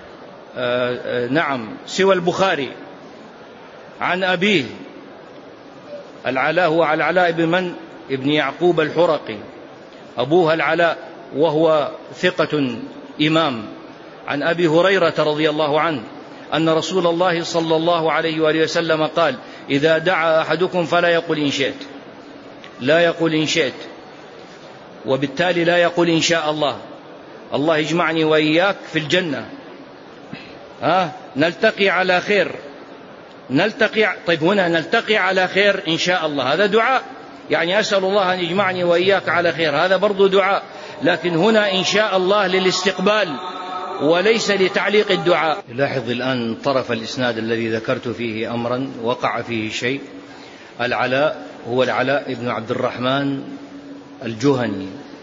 البخاري. عن أبيه العلاء هو العلاء ابن يعقوب الحرقي، أبوه العلاء وهو ثقة إمام. عن أبي هريرة رضي الله عنه أن رسول الله صلى الله عليه وآله وسلم قال: إذا دعا أحدكم فلا يقل إن شئت، لا يقول إن شئت، وبالتالي لا يقول إن شاء الله. الله يجمعني وإياك في الجنة نلتقي على خير، طيب هنا نلتقي على خير إن شاء الله، هذا دعاء، يعني أسأل الله أن يجمعني وإياك على خير، هذا برضو دعاء، لكن هنا إن شاء الله للاستقبال وليس لتعليق الدعاء. لاحظ الآن طرف الإسناد الذي ذكرت فيه أمرا وقع فيه شيء. العلاء هو العلاء بن عبد الرحمن الجهني،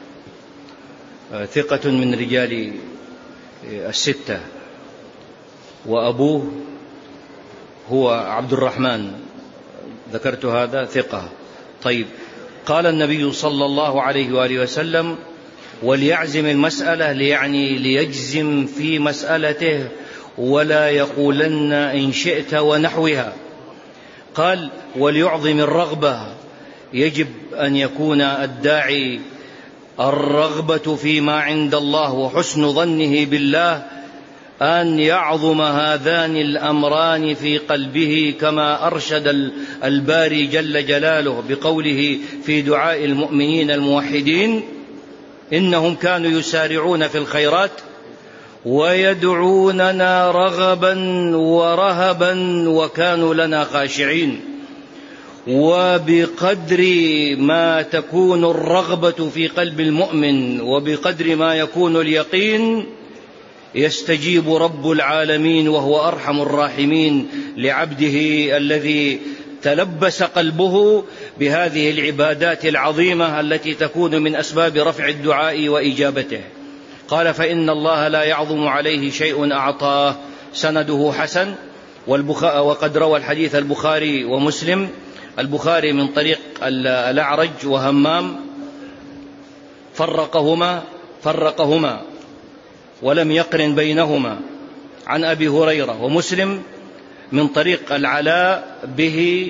ثقة من رجال الستة، وأبوه هو عبد الرحمن، ذكرت هذا ثقة. طيب، قال النبي صلى الله عليه وآله وسلم: وليعزم المسألة، يعني ليجزم في مسألته ولا يقولن إن شئت ونحوها. قال: وليعظم الرغبة، يجب أن يكون الداعي الرغبة فيما عند الله وحسن ظنه بالله، أن يعظم هذان الأمران في قلبه، كما أرشد الباري جل جلاله بقوله في دعاء المؤمنين الموحدين: إنهم كانوا يسارعون في الخيرات ويدعوننا رغبا ورهبا وكانوا لنا خاشعين. وبقدر ما تكون الرغبة في قلب المؤمن وبقدر ما يكون اليقين يستجيب رب العالمين وهو أرحم الراحمين لعبده الذي تلبس قلبه بهذه العبادات العظيمة التي تكون من أسباب رفع الدعاء وإجابته. قال: فإن الله لا يعظم عليه شيء أعطاه. سنده حسن، وقد روى الحديث البخاري ومسلم. البخاري من طريق الأعرج وهمام، فرقهما ولم يقرن بينهما، عن أبي هريرة. ومسلم من طريق العلاء به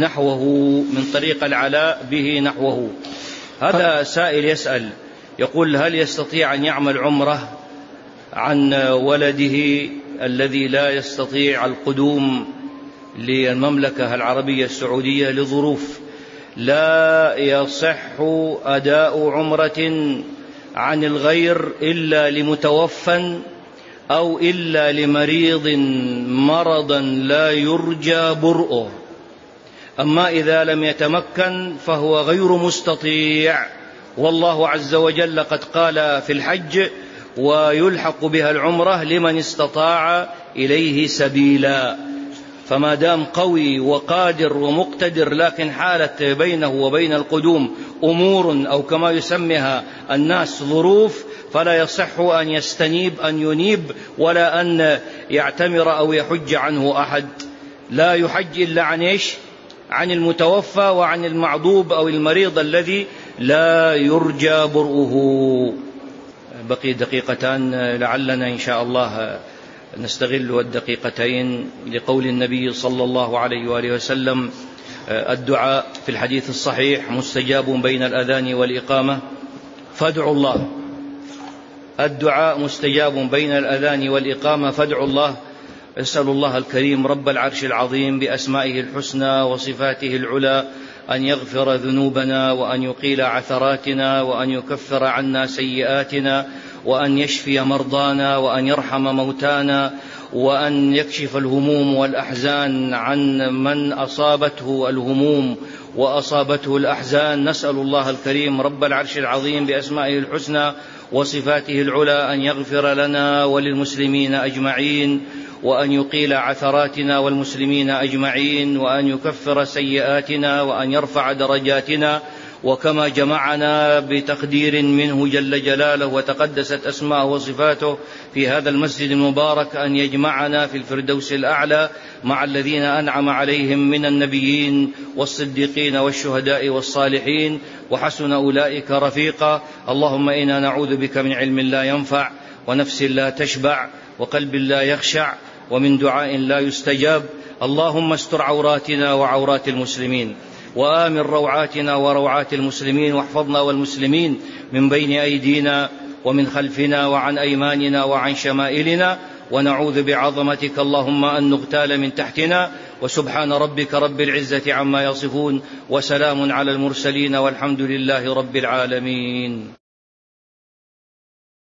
نحوه. هذا سائل يسأل يقول: هل يستطيع أن يعمل عمرة عن ولده الذي لا يستطيع القدوم للمملكة العربية السعودية لظروف؟ لا يصح أداء عمرة عن الغير إلا لمتوفى أو إلا لمريض مرضا لا يرجى برؤه. أما إذا لم يتمكن فهو غير مستطيع، والله عز وجل قد قال في الحج: ويلحق بها العمرة لمن استطاع إليه سبيلا. فما دام قوي وقادر ومقتدر لكن حالت بينه وبين القدوم أمور أو كما يسميها الناس ظروف، فلا يصح أن يستنيب أن ينيب ولا أن يعتمر أو يحج عنه أحد. لا يحج إلا عن إيش؟ عن المتوفى وعن المعضوب أو المريض الذي لا يرجى برؤه. بقي دقيقتان، لعلنا إن شاء الله نستغل الدقيقتين لقول النبي صلى الله عليه وآله وسلم: الدعاء في الحديث الصحيح مستجاب بين الأذان والإقامة فادعوا الله. الدعاء مستجاب بين الأذان والإقامة فادعوا الله. أسأل الله الكريم رب العرش العظيم بأسمائه الحسنى وصفاته العلى أن يغفر ذنوبنا وأن يقيل عثراتنا وأن يكفر عنا سيئاتنا وأن يشفي مرضانا وأن يرحم موتانا وأن يكشف الهموم والأحزان عن من أصابته الهموم وأصابته الأحزان. نسأل الله الكريم رب العرش العظيم بأسمائه الحسنى وصفاته العلى أن يغفر لنا وللمسلمين أجمعين وأن يقيل عثراتنا والمسلمين أجمعين وأن يكفر سيئاتنا وأن يرفع درجاتنا. وكما جمعنا بتقدير منه جل جلاله وتقدست أسماءه وصفاته في هذا المسجد المبارك أن يجمعنا في الفردوس الأعلى مع الذين أنعم عليهم من النبيين والصديقين والشهداء والصالحين وحسن أولئك رفيقا. اللهم إنا نعوذ بك من علم لا ينفع ونفس لا تشبع وقلب لا يخشع ومن دعاء لا يستجاب. اللهم استر عوراتنا وعورات المسلمين وآمن روعاتنا وروعات المسلمين واحفظنا والمسلمين من بين أيدينا ومن خلفنا وعن أيماننا وعن شمائلنا. ونعوذ بعظمتك اللهم أن نغتال من تحتنا. وسبحان ربك رب العزة عما يصفون وسلام على المرسلين والحمد لله رب العالمين.